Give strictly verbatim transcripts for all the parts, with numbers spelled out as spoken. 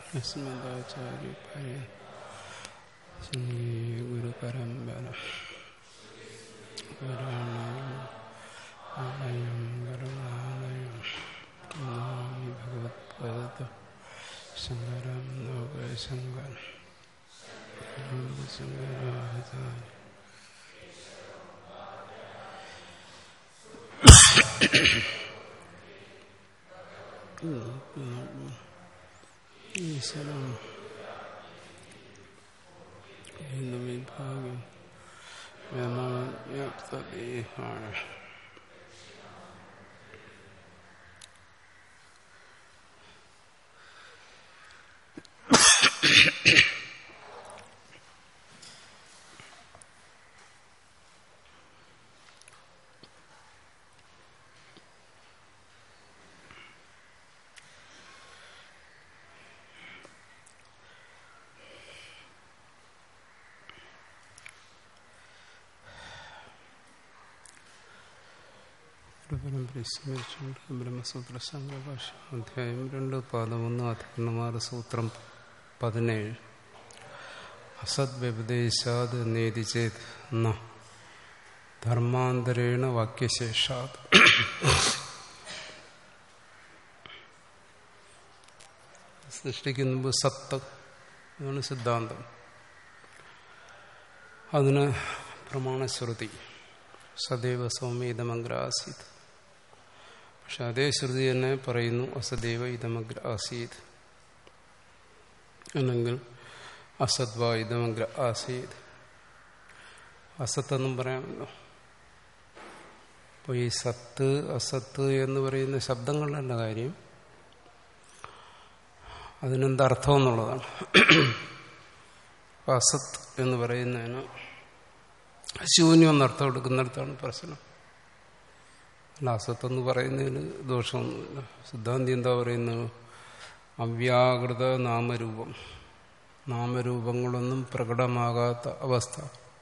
അസ്മദാചാര്യ ശ്രീ ഗുരു പരമ്പര ആലയം കരുണാലയം നമാമി ഭഗവത്പാദ ശങ്കരം ലോകശങ്കർ ശങ്കരാചാര്യ ഈശ്വരം എന്ന വിഭാഗം വ്യാപ്തദേഹാണ്. സ്മരിച്ചുകൊണ്ട് ബ്രഹ്മസൂത്ര സംഗ്രഭാഷ അധ്യായം രണ്ട് പാദമൊന്ന് അധികരണമാറ് സൂത്രം പതിനേഴ്. അസത് വ്യപദേശാത് നേതി ചേത് ന ധർമാന്തരേണ വാക്യശേഷാത്. സൃഷ്ടിക്ക് മുമ്പ് സത്ത് അതാണ് സിദ്ധാന്തം. അതിന് പ്രമാണശ്രുതി സദൈവ സൗമ്യ ഇതമഗ്ര ആസീത്. പക്ഷെ അതേ ശ്രുതി തന്നെ പറയുന്നു അസദൈവ ഇതമഗ്ര ആസീത്, അല്ലെങ്കിൽ അസദ്വ ഇതമഗ്ര ആസീത്. അസത്തെന്നും പറയാമല്ലോ. അപ്പോൾ ഈ സത്ത് അസത്ത് എന്ന് പറയുന്ന ശബ്ദങ്ങളിലല്ല കാര്യം, അതിനെന്തർത്ഥം എന്നുള്ളതാണ്. അസത്ത് എന്ന് പറയുന്നതിന് ശൂന്യം എന്നർത്ഥം എടുക്കുന്നിടത്താണ് പ്രശ്നം. അല്ല, അസത്തെന്ന് പറയുന്നതിന് ദോഷമൊന്നുമില്ല. സിദ്ധാന്തി എന്താ പറയുന്നത്? അവ്യാകൃത നാമരൂപം, നാമരൂപങ്ങളൊന്നും പ്രകടമാകാത്ത അവസ്ഥ.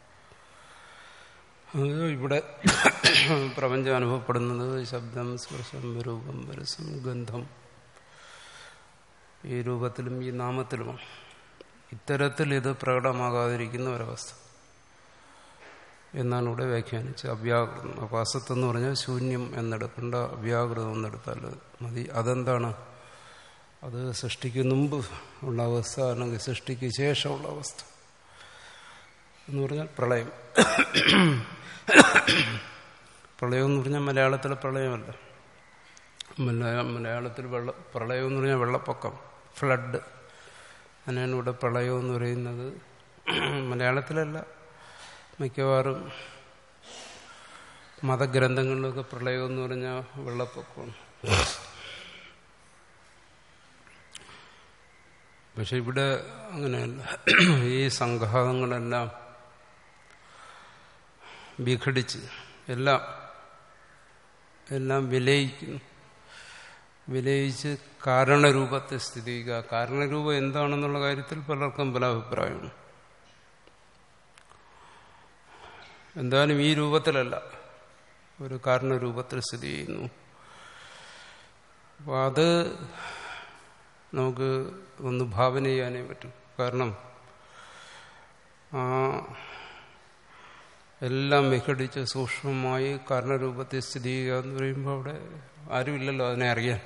അത് ഇവിടെ പ്രപഞ്ചം അനുഭവപ്പെടുന്നത് ശബ്ദം, സ്പർശം, രൂപം, രസം, ഗന്ധം, ഈ രൂപത്തിലും ഈ നാമത്തിലുമാണ്. ഇത്തരത്തിൽ ഇത് പ്രകടമാകാതിരിക്കുന്ന ഒരവസ്ഥ എന്നാണ് ഇവിടെ വ്യാഖ്യാനിച്ചത്. അവ്യാകൃതം. അപ്പോൾ അസത്ത് എന്ന് പറഞ്ഞാൽ ശൂന്യം എന്നെടുക്കേണ്ട, അവ്യാകൃതം എന്നെടുത്താൽ മതി. അതെന്താണ്? അത് സൃഷ്ടിക്ക് മുമ്പ് ഉള്ള അവസ്ഥ, അല്ലെങ്കിൽ സൃഷ്ടിക്ക് ശേഷമുള്ള അവസ്ഥ എന്ന് പറഞ്ഞാൽ പ്രളയം. പ്രളയം എന്ന് പറഞ്ഞാൽ മലയാളത്തിലെ പ്രളയമല്ല. മലയാള മലയാളത്തിൽ വെള്ള പ്രളയം എന്ന് പറഞ്ഞാൽ വെള്ളപ്പൊക്കം, ഫ്ലഡ്. അങ്ങനെയാണ് ഇവിടെ പ്രളയം എന്ന് പറയുന്നത്. മലയാളത്തിലല്ല, മിക്കവാറും മതഗ്രന്ഥങ്ങളിലൊക്കെ പ്രളയം എന്ന് പറഞ്ഞാൽ വെള്ളപ്പൊക്കമാണ്. പക്ഷെ ഇവിടെ അങ്ങനെയല്ല. ഈ സംഘാതങ്ങളെല്ലാം വിഘടിച്ച് എല്ലാം എല്ലാം വിലയിക്കുന്നു. വിലയിച്ച് കാരണരൂപത്തെ സ്ഥിതിക്കുക. കാരണരൂപം എന്താണെന്നുള്ള കാര്യത്തിൽ പലർക്കും പല അഭിപ്രായമാണ്. എന്തായാലും ഈ രൂപത്തിലല്ല, ഒരു കാരണരൂപത്തിൽ സ്ഥിതി ചെയ്യുന്നു. അപ്പോൾ അത് നമുക്ക് ഒന്ന് ഭാവന ചെയ്യാനേ പറ്റും. കാരണം ആ എല്ലാം വിഘടിച്ച് സൂക്ഷ്മമായി കാരണരൂപത്തിൽ സ്ഥിതി ചെയ്യുക എന്ന് പറയുമ്പോൾ അവിടെ ആരുമില്ലല്ലോ അതിനെ അറിയാൻ.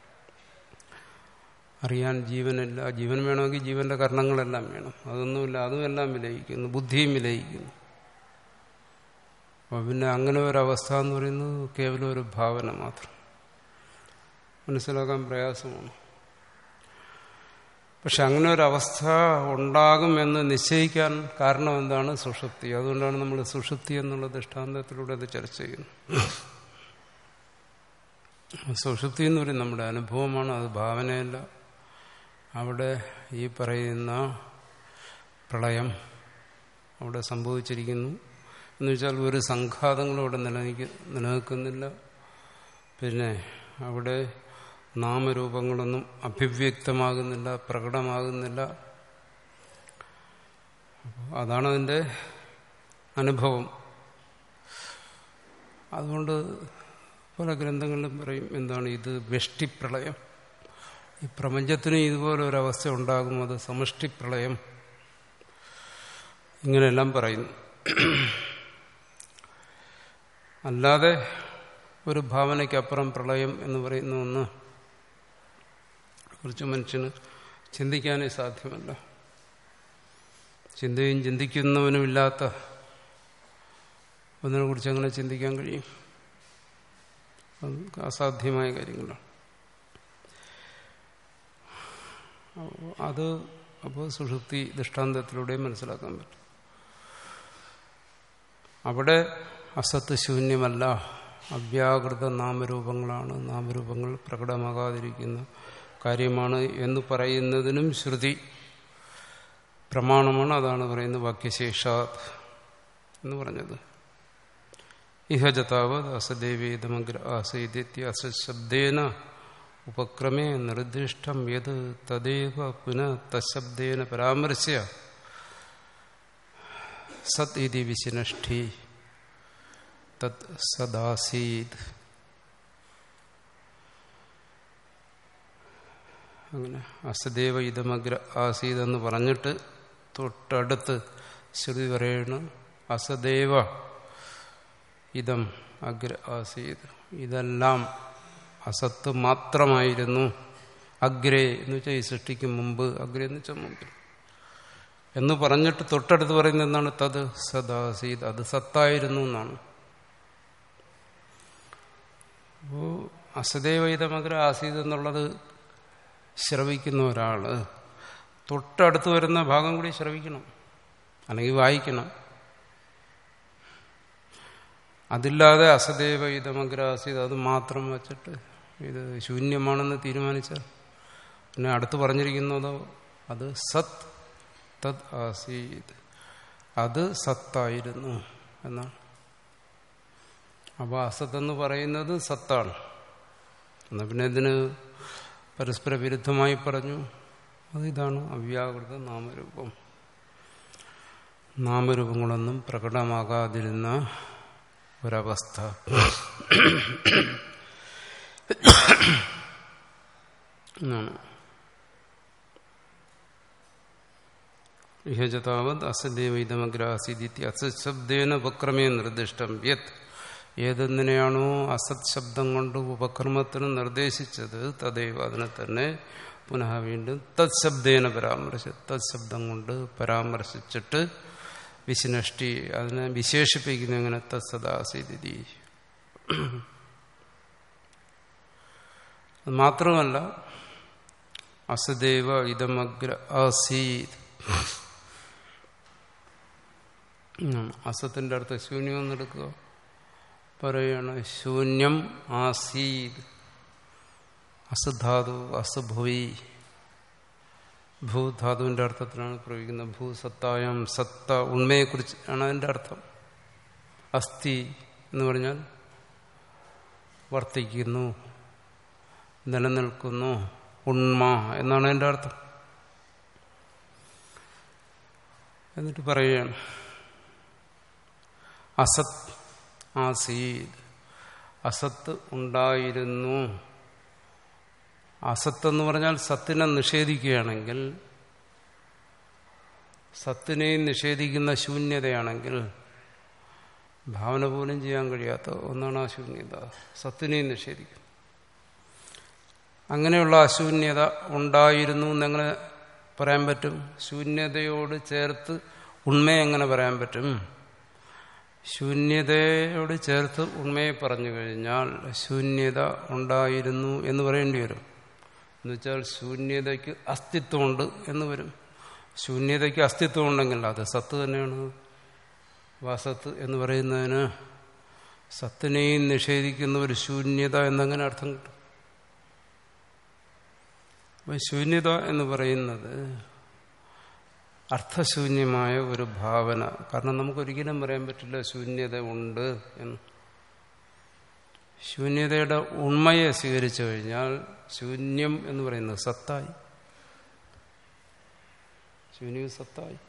അറിയാൻ ജീവനില്ല. ജീവൻ വേണമെങ്കിൽ ജീവന്റെ കർണങ്ങളെല്ലാം വേണം. അതൊന്നുമില്ല. അതും എല്ലാം വിലയിക്കുന്നു, ബുദ്ധിയും വിലയിക്കുന്നു. അപ്പോൾ പിന്നെ അങ്ങനെ ഒരവസ്ഥ എന്ന് പറയുന്നത് കേവലം ഒരു ഭാവന മാത്രം, മനസ്സിലാക്കാൻ പ്രയാസമാണ്. പക്ഷെ അങ്ങനെ ഒരവസ്ഥ ഉണ്ടാകുമെന്ന് നിശ്ചയിക്കാൻ കാരണം എന്താണ്? സുഷുപ്തി. അതുകൊണ്ടാണ് നമ്മൾ സുഷുപ്തി എന്നുള്ള ദൃഷ്ടാന്തത്തിലൂടെ അത് ചർച്ച ചെയ്യുന്നത്. സുഷുപ്തി എന്ന് പറയുന്നത് നമ്മുടെ അനുഭവമാണ്, അത് ഭാവനയല്ല. അവിടെ ഈ പറയുന്ന പ്രളയം അവിടെ സംഭവിച്ചിരിക്കുന്നു എന്ന് വെച്ചാൽ ഒരു സംഘാതങ്ങളും അവിടെ നിലനിൽക്ക നിലനിൽക്കുന്നില്ല. പിന്നെ അവിടെ നാമരൂപങ്ങളൊന്നും അഭിവ്യക്തമാകുന്നില്ല, പ്രകടമാകുന്നില്ല. അതാണ് അതിൻ്റെ അനുഭവം. അതുകൊണ്ട് പല ഗ്രന്ഥങ്ങളിലും പറയും എന്താണ് ഇത്, വെഷ്ടിപ്രളയം. ഈ പ്രപഞ്ചത്തിന് ഇതുപോലെ ഒരവസ്ഥ ഉണ്ടാകും, അത് സമഷ്ടി പ്രളയം, ഇങ്ങനെയെല്ലാം പറയുന്നു. അല്ലാതെ ഒരു ഭാവനയ്ക്കപ്പുറം പ്രളയം എന്ന് പറയുന്ന ഒന്ന് കുറിച്ച് മനുഷ്യന് ചിന്തിക്കാനേ സാധ്യമല്ല. ചിന്തയും ചിന്തിക്കുന്നവനുമില്ലാത്ത ഒന്നിനെ കുറിച്ച് അങ്ങനെ ചിന്തിക്കാൻ കഴിയും? അസാധ്യമായ കാര്യങ്ങളാണ്. അത് അപ്പോൾ സുഷുപ്തി ദൃഷ്ടാന്തത്തിലൂടെ മനസ്സിലാക്കാൻ പറ്റും. അവിടെ അസത്ത് ശൂന്യമല്ല, അവ്യാകൃത നാമരൂപങ്ങളാണ്, നാമരൂപങ്ങൾ പ്രകടമാകാതിരിക്കുന്ന കാര്യമാണ് എന്ന് പറയുന്നതിനും ശ്രുതി പ്രമാണമാണ്. അതാണ് പറയുന്നത് വാക്യശേഷാത് എന്ന് പറഞ്ഞത്. ഇഹജതാവത് അസദേവേദമഗ്ര ആസൈദിത്യ അസശബ്ദേന ഉപക്രമേ നിർദ്ദിഷ്ടം യത് തദേവ പുനഃ തശബ്ദേന പരാമർശ്യ സത് ഇതി വിശിനഷ്ഠി തത് സദാസീത്. അങ്ങനെ അസദേവ ഇതമഗ്ര ആസീത് എന്ന് പറഞ്ഞിട്ട് തൊട്ടടുത്ത് ശ്രുതി പറയണം അസദേവ ഇതം അഗ്ര ആസീത്, ഇതെല്ലാം അസത്ത് മാത്രമായിരുന്നു. അഗ്രേ എന്ന് വെച്ചാൽ ഈ സൃഷ്ടിക്ക് മുമ്പ്, അഗ്രേ എന്ന് വെച്ചാൽ മുമ്പിൽ എന്ന് പറഞ്ഞിട്ട് തൊട്ടടുത്ത് പറയുന്നത് എന്താണ്? തത് സദാസീത്, അത് സത്തായിരുന്നു എന്നാണ്. അപ്പോ അസദേവൈതമഗ്ര ആസീത് എന്നുള്ളത് ശ്രവിക്കുന്ന ഒരാള് തൊട്ടടുത്ത് വരുന്ന ഭാഗം കൂടി ശ്രവിക്കണം, അല്ലെങ്കിൽ വായിക്കണം. അതില്ലാതെ അസദേവ ഇതമഗ്ര ആസീത് അത് മാത്രം വച്ചിട്ട് ഇത് ശൂന്യമാണെന്ന് തീരുമാനിച്ചാൽ പിന്നെ അടുത്ത് പറഞ്ഞിരിക്കുന്നതോ അത് സത് തത് ആസീത്, അത് സത്തായിരുന്നു എന്നാണ്. അപ്പോൾ അസത്തെന്ന് പറയുന്നത് സത്താണ്. എന്നാൽ പിന്നെ ഇതിന് പരസ്പര വിരുദ്ധമായി പറഞ്ഞു. അത് ഇതാണ് അവ്യാകൃത നാമരൂപം. നാമരൂപങ്ങളൊന്നും പ്രകടമാകാതിരുന്ന ഒരവസ്ഥ. ഇഹജതാവത് അസദേവൈതമഗ്രാസീതി അസശബ്ദേന ഉപക്രമേ നിർദ്ദിഷ്ടം യത്, ഏതെന്നിനെയാണോ അസത് ശബ്ദം കൊണ്ട് ഉപക്രമത്തിന് നിർദ്ദേശിച്ചത് തദൈവ അതിനെ തന്നെ പുനഃ വീണ്ടും തത് ശബ്ദേന പരാമർശിച്ച് തത് ശബ്ദം കൊണ്ട് പരാമർശിച്ചിട്ട് വിശിനഷ്ടി അതിനെ വിശേഷിപ്പിക്കുന്ന എങ്ങനെ തത് സദാസീതി. മാത്രമല്ല അസദേവ ഇതമഗ്ര ആസീത്, അസത്തിന്റെ അർത്ഥം ശൂന്യം എന്നെടുക്കുക. പറയാണ് ശൂന്യം ആസീത്, അസധാതു അസഭുവി, ഭൂധാതുവിന്റെ അർത്ഥത്തിലാണ് പ്രയോഗിക്കുന്നത്. ഭൂസത്തായം സത്ത ഉണ്മയെക്കുറിച്ച് ആണ് അതിന്റെ അർത്ഥം. അസ്ഥി എന്ന് പറഞ്ഞാൽ വർത്തിക്കുന്നു, നിലനിൽക്കുന്നു, ഉണ്മ എന്നാണ് അതിന്റെ അർത്ഥം. എന്നിട്ട് പറയുകയാണ് അസത് ആസീത്, അസത്ത് ഉണ്ടായിരുന്നു. അസത്തെന്ന് പറഞ്ഞാൽ സത്തിനെ നിഷേധിക്കുകയാണെങ്കിൽ, സത്തിനെയും നിഷേധിക്കുന്ന ശൂന്യതയാണെങ്കിൽ ഭാവന പോലും ചെയ്യാൻ കഴിയാത്ത ഒന്നാണ് ആ ശൂന്യത. സത്തിനെയും നിഷേധിക്കും. അങ്ങനെയുള്ള അശൂന്യത ഉണ്ടായിരുന്നു എന്നെങ്ങനെ പറയാൻ പറ്റും? ശൂന്യതയോട് ചേർത്ത് ഉണ്മയെ എങ്ങനെ പറയാൻ പറ്റും? ശൂന്യതയോട് ചേർത്ത് ഉണ്മയെ പറഞ്ഞു കഴിഞ്ഞാൽ ശൂന്യത ഉണ്ടായിരുന്നു എന്ന് പറയേണ്ടി വരും. എന്നുവെച്ചാൽ ശൂന്യതയ്ക്ക് അസ്തിത്വമുണ്ട് എന്ന് വരും. ശൂന്യതയ്ക്ക് അസ്തിത്വം ഉണ്ടെങ്കിൽ അത് സത്ത് തന്നെയാണ്. വാസത്ത് എന്ന് പറയുന്നതിന് സത്തിനെയും നിഷേധിക്കുന്ന ഒരു ശൂന്യത എന്നെങ്ങനെ അർത്ഥം കിട്ടും? അപ്പം ശൂന്യത എന്ന് പറയുന്നത് അർത്ഥശൂന്യമായ ഒരു ഭാവന. കാരണം നമുക്കൊരിക്കലും പറയാൻ പറ്റില്ല ശൂന്യത ഉണ്ട് എന്ന്. ശൂന്യതയുടെ ഉണ്മയെ സ്വീകരിച്ചു കഴിഞ്ഞാൽ ശൂന്യം എന്ന് പറയുന്നത് സത്തായി. ശൂന്യം സത്തായി.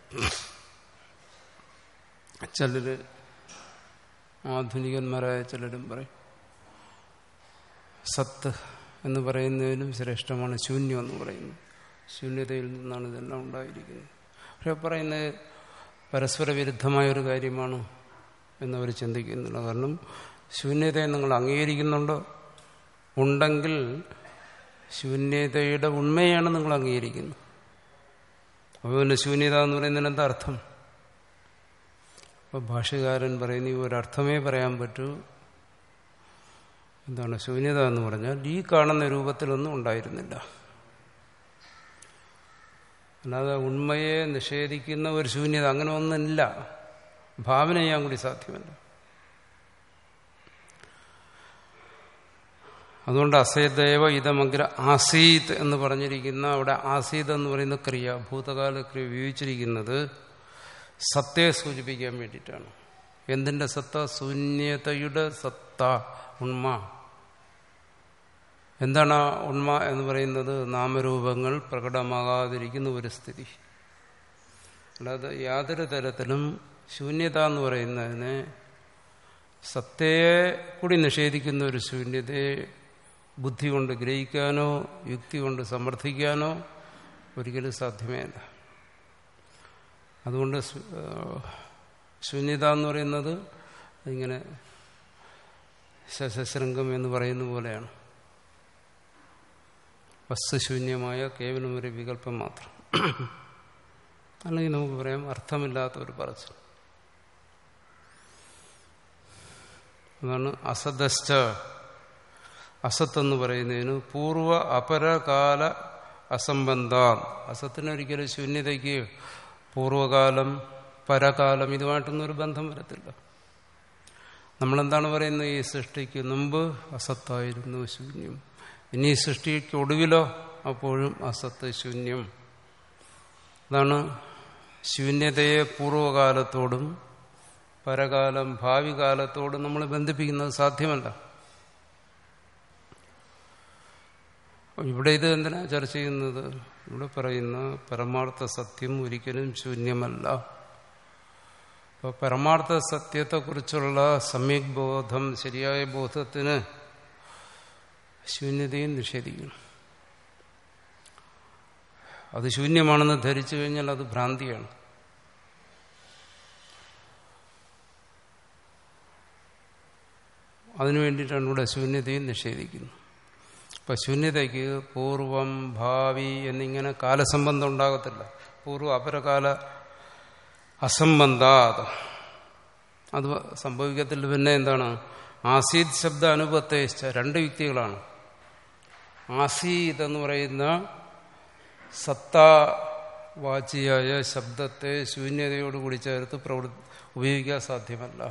ചിലര് ആധുനികന്മാരായ ചിലരും പറയും സത്ത് എന്ന് പറയുന്നതിലും ശ്രേഷ്ഠമാണ് ശൂന്യം എന്ന് പറയുന്നത്. ശൂന്യതയിൽ നിന്നാണ് ഇതെല്ലാം ഉണ്ടായിരിക്കുന്നത്. പക്ഷെ പറയുന്നത് പരസ്പര വിരുദ്ധമായൊരു കാര്യമാണ് എന്നവർ ചിന്തിക്കുന്നില്ല. കാരണം ശൂന്യതയെ നിങ്ങൾ അംഗീകരിക്കുന്നുണ്ടോ? ഉണ്ടെങ്കിൽ ശൂന്യതയുടെ ഉണ്മയാണ് നിങ്ങൾ അംഗീകരിക്കുന്നത്. അപ്പോൾ പിന്നെ ശൂന്യത എന്ന് പറയുന്നതിന് എന്താ അർത്ഥം? അപ്പോൾ ഭാഷ്യകാരൻ പറയുന്ന ഈ ഒരർത്ഥമേ പറയാൻ പറ്റൂ. എന്താണ് ശൂന്യത എന്ന് പറഞ്ഞാൽ ഈ കാണുന്ന രൂപത്തിലൊന്നും ഉണ്ടായിരുന്നില്ല. അല്ലാതെ ഉണ്മയെ നിഷേധിക്കുന്ന ഒരു ശൂന്യത അങ്ങനെ ഒന്നുമില്ല. ഭാവന ചെയ്യാൻ കൂടി സാധ്യമല്ല. അതുകൊണ്ട് അസേദേവ ഇതമഗ്ര ആസീത് എന്ന് പറഞ്ഞിരിക്കുന്ന അവിടെ ആസീത് എന്ന് പറയുന്ന ക്രിയ, ഭൂതകാല ക്രിയ ഉപയോഗിച്ചിരിക്കുന്നത് സത്തയെ സൂചിപ്പിക്കാൻ വേണ്ടിയിട്ടാണ്. എന്തിന്റെ സത്ത? ശൂന്യതയുടെ സത്ത, ഉണ്മ. എന്താണ് ആ ഉണ്മ എന്ന് പറയുന്നത്? നാമരൂപങ്ങൾ പ്രകടമാകാതിരിക്കുന്ന ഒരു സ്ഥിതി. അല്ലാതെ യാതൊരു തരത്തിലും ശൂന്യത എന്ന് പറയുന്നതിനെ സത്തയെ കൂടി നിഷേധിക്കുന്ന ഒരു ശൂന്യതയെ ബുദ്ധി കൊണ്ട് ഗ്രഹിക്കാനോ യുക്തി കൊണ്ട് സമർത്ഥിക്കാനോ ഒരിക്കലും സാധ്യമേ അല്ല. അതുകൊണ്ട് ശൂന്യത എന്ന് പറയുന്നത് ഇങ്ങനെ ശശശൃംഗം എന്ന് പറയുന്ന പോലെയാണ്. വസ്തുശൂന്യമായ കേവലം ഒരു വികല്പം മാത്രം. അല്ലെങ്കിൽ നമുക്ക് പറയാം അർത്ഥമില്ലാത്ത ഒരു പറച്ചിൽ. അതാണ് അസദശ്ച. അസത്ത് പറയുന്നതിന് പൂർവ അപരകാല അസംബന്ധ. അസത്തിനൊരിക്കലും ശൂന്യതയ്ക്ക് പൂർവകാലം പരകാലം ഇതുമായിട്ടൊന്നും ഒരു ബന്ധം വരത്തില്ല. നമ്മളെന്താണ് പറയുന്നത്? ഈ സൃഷ്ടിക്ക് മുമ്പ് അസത്തായിരുന്നു ശൂന്യം, ഇനി സൃഷ്ടിക്ക് ഒടുവിലോ അപ്പോഴും അസത്ത് ശൂന്യം. അതാണ് ശൂന്യതയെ പൂർവകാലത്തോടും പരകാലം ഭാവി കാലത്തോടും നമ്മൾ ബന്ധിപ്പിക്കുന്നത് സാധ്യമല്ല. ഇവിടെ ഇത് എന്തിനാ ചർച്ച ചെയ്യുന്നത്? ഇവിടെ പറയുന്ന പരമാർത്ഥ സത്യം ഒരിക്കലും ശൂന്യമല്ല. അപ്പോൾ പരമാർത്ഥ സത്യത്തെക്കുറിച്ചുള്ള സമ്യക് ബോധം, ശരിയായ ബോധത്തിന് ശൂന്യതയും നിഷേധിക്കണം. അത് ശൂന്യമാണെന്ന് ധരിച്ചു കഴിഞ്ഞാൽ അത് ഭ്രാന്തിയാണ്. അതിനു വേണ്ടിയിട്ടാണ് ഇവിടെ ശൂന്യതയും നിഷേധിക്കുന്നത്. ഇപ്പം ശൂന്യതയ്ക്ക് പൂർവം ഭാവി എന്നിങ്ങനെ കാലസംബന്ധം ഉണ്ടാകത്തില്ല. പൂർവ്വ അപരകാല അസംബന്ധാത് അത് സംഭവിക്കത്തില്ല. പിന്നെ എന്താണ്? ആസീത് ശബ്ദ അനുപത്തേശ്ച. രണ്ട് യുക്തികളാണ്. ആസീത് എന്ന് പറയുന്ന സത്താവാചിയായ ശബ്ദത്തെ ശൂന്യതയോടുകൂടി ചേർത്ത് പ്രവൃത്തി ഉപയോഗിക്കാൻ സാധ്യമല്ല.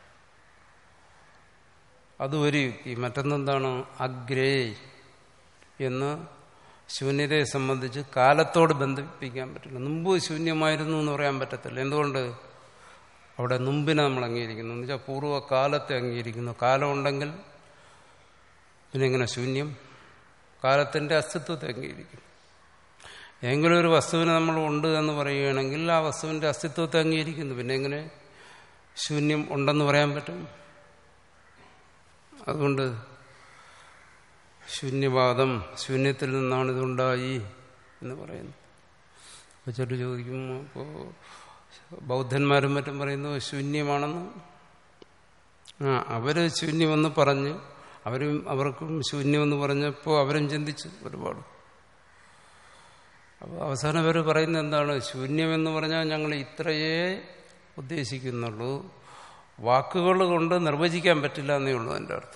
അത് ഒരു യുക്തി. മറ്റൊന്നെന്താണ്? അഗ്രേ എന്ന് ശൂന്യതയെ സംബന്ധിച്ച് കാലത്തോട് ബന്ധിപ്പിക്കാൻ പറ്റില്ല. മുമ്പ് ശൂന്യമായിരുന്നു എന്ന് പറയാൻ പറ്റത്തില്ല. എന്തുകൊണ്ട്? അവിടെ മുമ്പിനെ നമ്മൾ അംഗീകരിക്കുന്നു. എന്ന് വെച്ചാൽ പൂർവ്വകാലത്തെ അംഗീകരിക്കുന്നു. കാലം ഉണ്ടെങ്കിൽ പിന്നെ എങ്ങനെ ശൂന്യം? കാലത്തിൻ്റെ അസ്തിത്വത്തെ അംഗീകരിക്കും. ഏതെങ്കിലും ഒരു വസ്തുവിനെ നമ്മൾ ഉണ്ട് എന്ന് പറയുകയാണെങ്കിൽ ആ വസ്തുവിൻ്റെ അസ്തിത്വത്തെ അംഗീകരിക്കുന്നു. പിന്നെ എങ്ങനെ ശൂന്യം ഉണ്ടെന്ന് പറയാൻ പറ്റും? അതുകൊണ്ട് ശൂന്യവാദം, ശൂന്യത്തിൽ നിന്നാണ് ഇതുണ്ടായി എന്ന് പറയുന്നു. അപ്പോൾ ചെറു ചോദിക്കും, അപ്പോൾ ബൗദ്ധന്മാരും മറ്റും പറയുന്നു ശൂന്യമാണെന്ന്. ആ അവര് ശൂന്യമെന്ന് പറഞ്ഞ് അവരും അവർക്കും ശൂന്യമെന്ന് പറഞ്ഞപ്പോൾ അവരും ചിന്തിച്ചു ഒരുപാട്. അപ്പോൾ അവസാനം അവർ പറയുന്നത് എന്താണ്? ശൂന്യമെന്ന് പറഞ്ഞാൽ ഞങ്ങൾ ഇത്രയേ ഉദ്ദേശിക്കുന്നുള്ളൂ, വാക്കുകൾ കൊണ്ട് നിർവചിക്കാൻ പറ്റില്ല എന്നേ ഉള്ളൂ എൻ്റെ അർത്ഥം.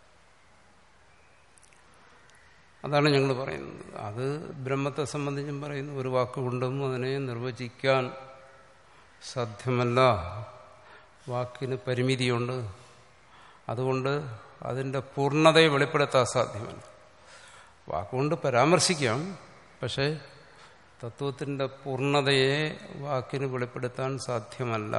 അതാണ് ഞങ്ങൾ പറയുന്നത്. അത് ബ്രഹ്മത്തെ സംബന്ധിച്ചും പറയുന്നു. ഒരു വാക്കുകൊണ്ടും അതിനെ നിർവചിക്കാൻ സാധ്യമല്ല. വാക്കിന് പരിമിതിയുണ്ട്. അതുകൊണ്ട് അതിൻ്റെ പൂർണ്ണതയെ വെളിപ്പെടുത്താൻ സാധ്യമല്ല. വാക്കുകൊണ്ട് പരാമർശിക്കാം, പക്ഷേ തത്വത്തിൻ്റെ പൂർണ്ണതയെ വാക്കിന് വെളിപ്പെടുത്താൻ സാധ്യമല്ല.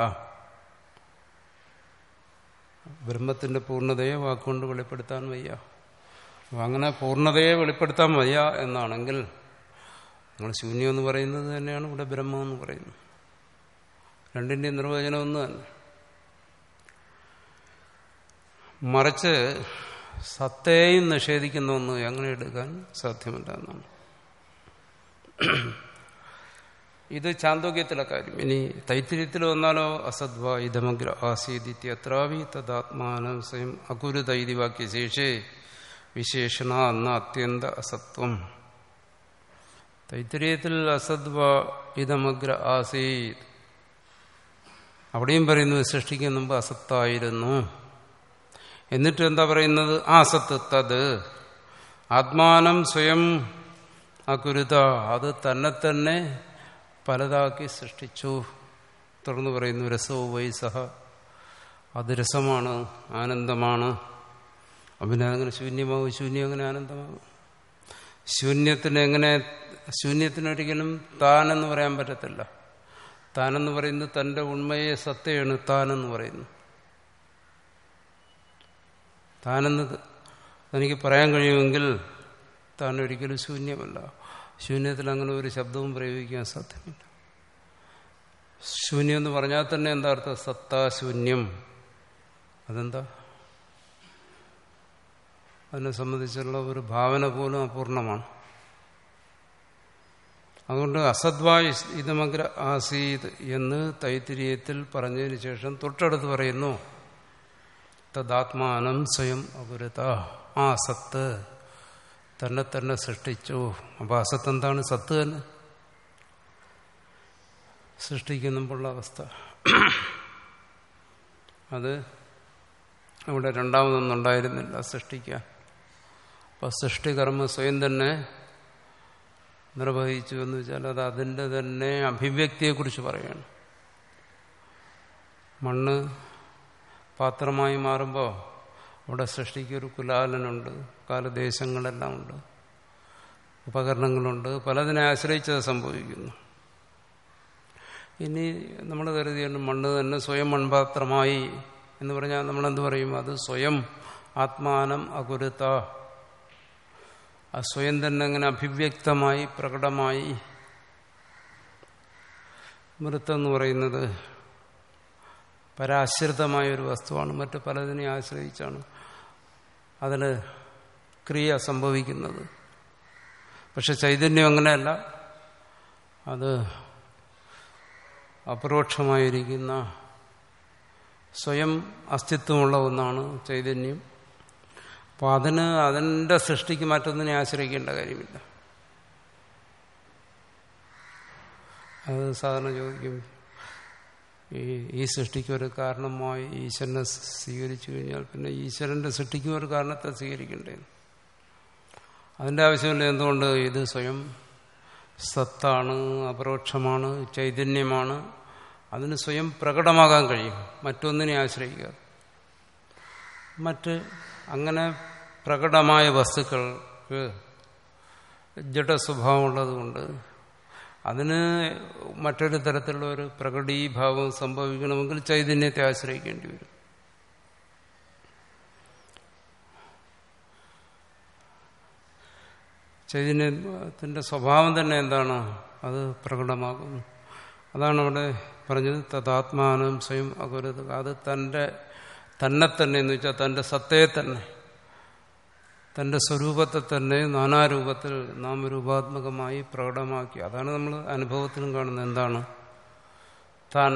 ബ്രഹ്മത്തിൻ്റെ പൂർണ്ണതയെ വാക്കുകൊണ്ട് വെളിപ്പെടുത്താൻ വയ്യ. അങ്ങനെ പൂർണ്ണതയെ വെളിപ്പെടുത്താൻ വയ്യ എന്നാണെങ്കിൽ നിങ്ങൾ ശൂന്യം എന്ന് പറയുന്നത് തന്നെയാണ് ഇവിടെ ബ്രഹ്മം എന്ന് പറയുന്നത്. രണ്ടിൻ്റെയും നിർവചനം ഒന്ന് തന്നെ. മറിച്ച് സത്തയെയും നിഷേധിക്കുന്ന ഒന്ന് എങ്ങനെ എടുക്കാൻ സാധ്യമല്ല എന്നാണ്. ഇത് ചാന്തോക്യത്തിലെ കാര്യം. ഇനി തൈത്തിരീയത്തിൽ വന്നാലോ അസദ്വ ഇതമഗ്ര ആസീദിത്യത്രാവി തദാത്മാനം സ്വയം അകുരുതൈതി വാക്യശേഷേ വിശേഷണ എന്ന അത്യന്ത അസത്വം. തൈത്തിരീയത്തിൽ അസദ്വ ഇതമഗ്ര ആസീത്, അവിടെയും പറയുന്നു സൃഷ്ടിക്ക് മുമ്പ് അസത്തായിരുന്നു. എന്നിട്ട് എന്താ പറയുന്നത്? ആ അസത്ത് തത് ആത്മാനം സ്വയം അകുരുത, അത് തന്നെ തന്നെ പലതാക്കി സൃഷ്ടിച്ചു. തുടർന്ന് പറയുന്നു രസോ വൈസഹ, അത് രസമാണ്, ആനന്ദമാണ്. പിന്നെ അങ്ങനെ ശൂന്യമാവും, ശൂന്യം അങ്ങനെ ആനന്ദമാകും. ശൂന്യത്തിന് എങ്ങനെ, ശൂന്യത്തിനൊരിക്കലും താനെന്ന് പറയാൻ പറ്റത്തില്ല. താനെന്ന് പറയുന്നത് തൻ്റെ ഉണ്മയെ സത്തയാണ് താനെന്ന് പറയുന്നു. താനെന്ന് തനിക്ക് പറയാൻ കഴിയുമെങ്കിൽ താൻ ഒരിക്കലും ശൂന്യമല്ല. ശൂന്യത്തിൽ അങ്ങനെ ഒരു ശബ്ദവും പ്രയോഗിക്കാൻ സാധ്യമല്ല. ശൂന്യം എന്ന് പറഞ്ഞാൽ തന്നെ എന്താ അർത്ഥം? സത്താ ശൂന്യം. അതെന്താ? അതിനെ സംബന്ധിച്ചുള്ള ഒരു ഭാവന പോലും അപൂർണമാണ്. അതുകൊണ്ട് അസദ്വായ് ഇതമഗ്ര ആസീത് എന്ന് തൈത്തിരീയത്തിൽ പറഞ്ഞതിന് ശേഷം തൊട്ടടുത്ത് പറയുന്നു തദാത്മാനം സ്വയം അകുരുത, ആ സത്ത് തന്നെ തന്നെ സൃഷ്ടിച്ചു. അപ്പൊ അസത്ത് എന്താണ്? സത്ത് തന്നെ സൃഷ്ടിക്കുമ്പോഴുള്ള അവസ്ഥ. അത് അവിടെ രണ്ടാമതൊന്നും ഉണ്ടായിരുന്നില്ല സൃഷ്ടിക്കാൻ. അപ്പൊ സൃഷ്ടികർമ്മ സ്വയം തന്നെ നിർവഹിച്ചു എന്ന് വെച്ചാൽ അത് അതിൻ്റെ തന്നെ അഭിവ്യക്തിയെക്കുറിച്ച് പറയുകയാണ്. മണ്ണ് പാത്രമായി മാറുമ്പോൾ അവിടെ സൃഷ്ടിക്കൊരു കുലാലനുണ്ട്, കാലദേശങ്ങളെല്ലാം ഉണ്ട്, ഉപകരണങ്ങളുണ്ട്, പലതിനെ ആശ്രയിച്ചത് സംഭവിക്കുന്നു. ഇനി നമ്മൾ കരുതിയാണ് മണ്ണ് തന്നെ സ്വയം മൺപാത്രമായി എന്ന് പറഞ്ഞാൽ നമ്മളെന്ത് പറയും? അത് സ്വയം ആത്മാനം അകുരുത, ആ സ്വയം തന്നെ അങ്ങനെ അഭിവ്യക്തമായി പ്രകടമായി. മൃത്തെന്ന് പറയുന്നത് പരാശ്രിതമായ ഒരു വസ്തുവാണ്, മറ്റു പലതിനെ ആശ്രയിച്ചാണ് അതിൽ ക്രിയ സംഭവിക്കുന്നത്. പക്ഷെ ചൈതന്യം അങ്ങനെയല്ല, അത് അപരോക്ഷമായിരിക്കുന്ന സ്വയം അസ്തിത്വമുള്ള ഒന്നാണ് ചൈതന്യം. അപ്പോൾ അതിന് അതിൻ്റെ സൃഷ്ടിക്ക് മറ്റൊന്നിനെ ആശ്രയിക്കേണ്ട കാര്യമില്ല. അത് സാധാരണ ചോദിക്കും, ഈ ഈ സൃഷ്ടിക്ക് ഒരു കാരണമായി ഈശ്വരനെ സ്വീകരിച്ചു കഴിഞ്ഞാൽ പിന്നെ ഈശ്വരൻ്റെ സൃഷ്ടിക്കും ഒരു കാരണത്തെ സ്വീകരിക്കണ്ടേ? അതിൻ്റെ ആവശ്യമില്ല. എന്തുകൊണ്ട്? ഇത് സ്വയം സത്താണ്, അപരോക്ഷമാണ്, ചൈതന്യമാണ്. അതിന് സ്വയം പ്രകടമാകാൻ കഴിയും, മറ്റൊന്നിനെ ആശ്രയിക്കുക. മറ്റ് അങ്ങനെ പ്രകടമായ വസ്തുക്കൾക്ക് ജഡസ്വഭാവമുള്ളതുകൊണ്ട് അതിന് മറ്റൊരു തരത്തിലുള്ള ഒരു പ്രകടീഭാവം സംഭവിക്കണമെങ്കിൽ ചൈതന്യത്തെ ആശ്രയിക്കേണ്ടി വരും. ചൈതന്യത്തിൻ്റെ സ്വഭാവം തന്നെ എന്താണ്? അത് പ്രകടമാകുന്നു. അതാണ് അവിടെ പറഞ്ഞത് തദാത്മാനം സ്വയം അകുരുത. അത് തൻ്റെ തന്നെ തന്നെ എന്ന് വെച്ചാൽ തൻ്റെ സത്തയെ തന്നെ, തൻ്റെ സ്വരൂപത്തെ തന്നെ നാനാരൂപത്തിൽ നാമരൂപാത്മകമായി പ്രകടമാക്കി. അതാണ് നമ്മൾ അനുഭവത്തിലും കാണുന്നത്. എന്താണ്? താൻ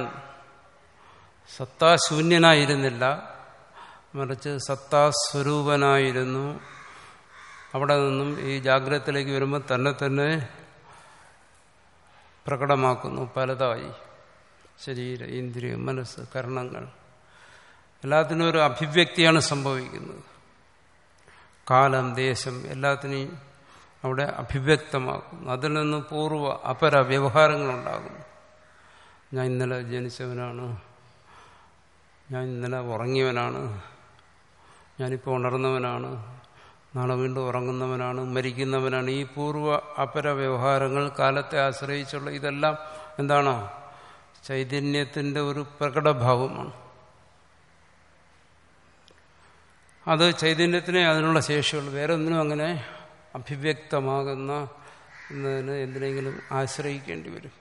സത്താശൂന്യനായിരുന്നില്ല, മറിച്ച് സത്താസ്വരൂപനായിരുന്നു. അവിടെ നിന്നും ഈ ജാഗ്രതത്തിലേക്ക് വരുമ്പോൾ തന്നെ തന്നെ പ്രകടമാക്കുന്നു പലതായി. ശരീര, ഇന്ദ്രിയം, മനസ്സ്, കർണങ്ങൾ, എല്ലാത്തിനും ഒരു അഭിവ്യക്തിയാണ് സംഭവിക്കുന്നത്. കാലം, ദേശം എല്ലാത്തിനെയും അവിടെ അഭിവ്യക്തമാക്കുന്നു. അതിൽ നിന്ന് പൂർവ്വ അപര വ്യവഹാരങ്ങളുണ്ടാകുന്നു. ഞാൻ ഇന്നലെ ജനിച്ചവനാണ്, ഞാൻ ഇന്നലെ ഉറങ്ങിയവനാണ്, ഞാനിപ്പോൾ ഉണർന്നവനാണ്, നാളെ വീണ്ടും ഉറങ്ങുന്നവനാണ്, മരിക്കുന്നവനാണ്. ഈ പൂർവ്വ അപര വ്യവഹാരങ്ങൾ കാലത്തെ ആശ്രയിച്ചുള്ള ഇതെല്ലാം എന്താണ്? ചൈതന്യത്തിൻ്റെ ഒരു പ്രകടഭാവമാണ്. അത് ചൈതന്യത്തിനെ അതിനുള്ള ശേഷിയുള്ളൂ. വേറെ ഒന്നിനും അങ്ങനെ അഭിവ്യക്തമാകുന്ന എന്നതിന് എന്തിനെങ്കിലും ആശ്രയിക്കേണ്ടി വരും.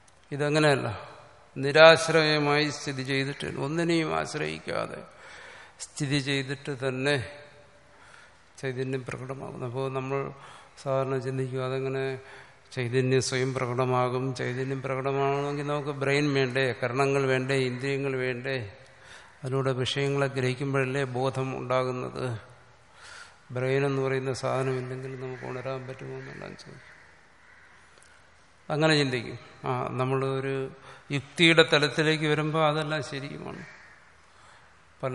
ഇതങ്ങനെയല്ല, നിരാശ്രയമായി സ്ഥിതി ചെയ്തിട്ട് ഒന്നിനെയും ആശ്രയിക്കാതെ സ്ഥിതി ചെയ്തിട്ട് തന്നെ ചൈതന്യം പ്രകടമാകുന്നു. അപ്പോൾ നമ്മൾ സാധാരണ ചിന്തിക്കും അതെങ്ങനെ ചൈതന്യം സ്വയം പ്രകടമാകും? ചൈതന്യം പ്രകടമാകണമെങ്കിൽ നമുക്ക് ബ്രെയിൻ വേണ്ടേ, കർണങ്ങൾ വേണ്ടേ, ഇന്ദ്രിയങ്ങൾ വേണ്ടേ? അതിലൂടെ വിഷയങ്ങളെ ഗ്രഹിക്കുമ്പോഴല്ലേ ബോധം ഉണ്ടാകുന്നത്. ബ്രെയിൻ എന്ന് പറയുന്ന സാധനമില്ലെങ്കിൽ നമുക്ക് ഉണരാൻ പറ്റുമോ എന്നെല്ലാം ചോദിക്കും. അങ്ങനെ ചിന്തിക്കും. ആ നമ്മൾ ഒരു യുക്തിയുടെ തലത്തിലേക്ക് വരുമ്പോൾ അതെല്ലാം ശരിയുമാണ്. പല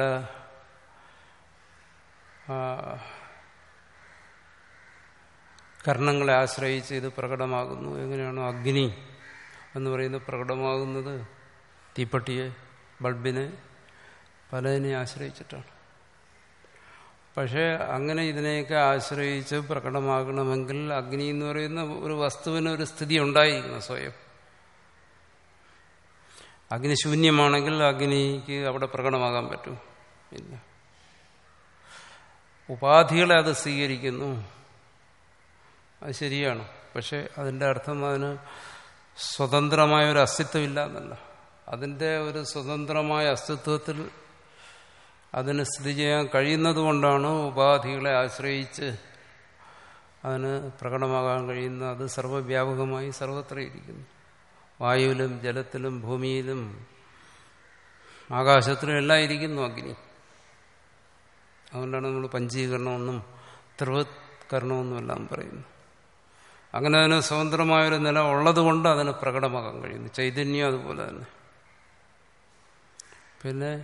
കർണങ്ങളെ ആശ്രയിച്ച് ഇത് പ്രകടമാകുന്നു. എങ്ങനെയാണോ അഗ്നി എന്ന് പറയുന്നത് പ്രകടമാകുന്നത്? തീപ്പട്ടിയെ, ബൾബിനെ, പലതിനെ ആശ്രയിച്ചിട്ടാണ്. പക്ഷേ അങ്ങനെ ഇതിനെയൊക്കെ ആശ്രയിച്ച് പ്രകടമാകണമെങ്കിൽ അഗ്നി എന്ന് പറയുന്ന ഒരു വസ്തുവിന് ഒരു സ്ഥിതി ഉണ്ടായിരിക്കണം സ്വയം. അഗ്നി ശൂന്യമാണെങ്കിൽ അഗ്നിക്ക് അവിടെ പ്രകടമാകാൻ പറ്റും? ഇല്ല. ഉപാധികളെ അത് സ്വീകരിക്കുന്നു, അത് ശരിയാണ്. പക്ഷെ അതിൻ്റെ അർത്ഥം അതിന് സ്വതന്ത്രമായ ഒരു അസ്തിത്വം ഇല്ല എന്നല്ല. അതിൻ്റെ ഒരു സ്വതന്ത്രമായ അസ്തിത്വത്തിൽ അതിന് സ്ഥിതി ചെയ്യാൻ കഴിയുന്നത് കൊണ്ടാണ് ഉപാധികളെ ആശ്രയിച്ച് അതിന് പ്രകടമാകാൻ കഴിയുന്ന. അത് സർവ്വവ്യാപകമായി സർവത്ര ഇരിക്കുന്നു. വായുവിലും ജലത്തിലും ഭൂമിയിലും ആകാശത്തിലും എല്ലാം ഇരിക്കുന്നു അഗ്നി. അതുകൊണ്ടാണ് നമ്മൾ പഞ്ചീകരണമെന്നും ത്രിവത്കരണമെന്നും എല്ലാം പറയുന്നു. അങ്ങനെ അതിന് സ്വതന്ത്രമായൊരു നില ഉള്ളത് കൊണ്ട് അതിന് പ്രകടമാകാൻ കഴിയുന്നു. ചൈതന്യം അതുപോലെ തന്നെ. പിന്നെ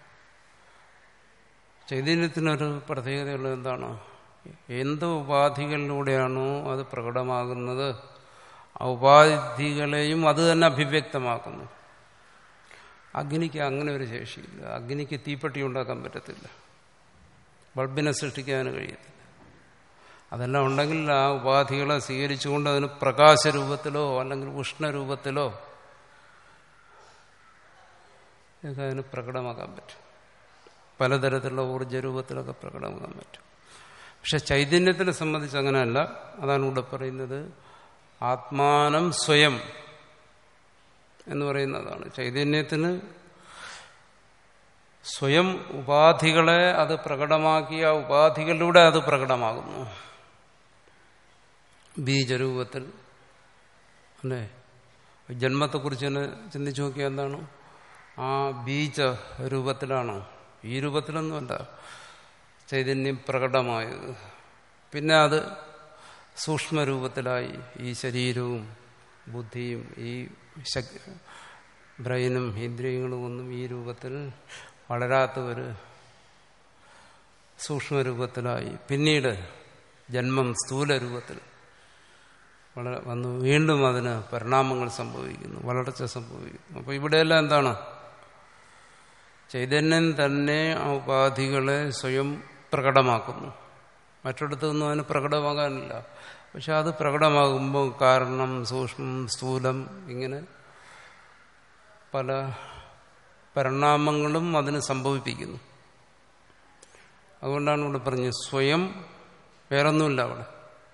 ചൈതന്യത്തിനൊരു പ്രത്യേകതയുള്ളത് എന്താണ്? എന്ത് ഉപാധികളിലൂടെയാണോ അത് പ്രകടമാകുന്നത് ആ ഉപാധികളെയും അത് തന്നെ അഭിവ്യക്തമാക്കുന്നു. അഗ്നിക്ക് അങ്ങനെ ഒരു ശേഷിയില്ല. അഗ്നിക്ക് തീപ്പെട്ടി ഉണ്ടാക്കാൻ പറ്റത്തില്ല, ബൾബിനെ സൃഷ്ടിക്കാൻ കഴിയത്തില്ല. അതെല്ലാം ഉണ്ടെങ്കിൽ ആ ഉപാധികളെ സ്വീകരിച്ചുകൊണ്ട് അതിന് പ്രകാശരൂപത്തിലോ അല്ലെങ്കിൽ ഉഷ്ണരൂപത്തിലോ ഒക്കെ അതിന് പ്രകടമാക്കാൻ പറ്റും. പലതരത്തിലുള്ള ഊർജ്ജരൂപത്തിലൊക്കെ പ്രകടമാക്കാൻ പറ്റും. പക്ഷെ ചൈതന്യത്തിനെ സംബന്ധിച്ച് അങ്ങനെയല്ല. അതാണ് ഇവിടെ പറയുന്നത് ആത്മാനം സ്വയം എന്ന് പറയുന്നതാണ്. ചൈതന്യത്തിന് സ്വയം ഉപാധികളെ അത് പ്രകടമാക്കിയ ഉപാധികളിലൂടെ അത് പ്രകടമാകുന്നു. ബീജരൂപത്തിൽ അല്ലേ? ജന്മത്തെക്കുറിച്ച് തന്നെ ചിന്തിച്ചു നോക്കിയാൽ എന്താണ്? ആ ബീജ രൂപത്തിലാണ്, ഈ രൂപത്തിലൊന്നുമല്ല ചൈതന്യം പ്രകടമായത്. പിന്നെ അത് സൂക്ഷ്മരൂപത്തിലായി. ഈ ശരീരവും ബുദ്ധിയും ഈ ബ്രെയിനും ഇന്ദ്രിയങ്ങളും ഒന്നും ഈ രൂപത്തിൽ വളരാത്തവർ സൂക്ഷ്മരൂപത്തിലായി. പിന്നീട് ജന്മം സ്ഥൂല രൂപത്തിൽ വള വന്നു. വീണ്ടും അതിന് പരിണാമങ്ങൾ സംഭവിക്കുന്നു, വളർച്ച സംഭവിക്കുന്നു. അപ്പോൾ ഇവിടെയെല്ലാം എന്താണ്? ചൈതന്യം തന്നെ ആ ഉപാധികളെ സ്വയം പ്രകടമാക്കുന്നു. മറ്റിടത്തൊന്നും അതിന് പ്രകടമാകാനില്ല. പക്ഷെ അത് പ്രകടമാകുമ്പോൾ കാരണം, സൂക്ഷ്മം, സ്ഥൂലം, ഇങ്ങനെ പല പരിണാമങ്ങളും അതിന് സംഭവിപ്പിക്കുന്നു. അതുകൊണ്ടാണ് ഇവിടെ പറഞ്ഞത് സ്വയം വേറൊന്നുമില്ല. അവിടെ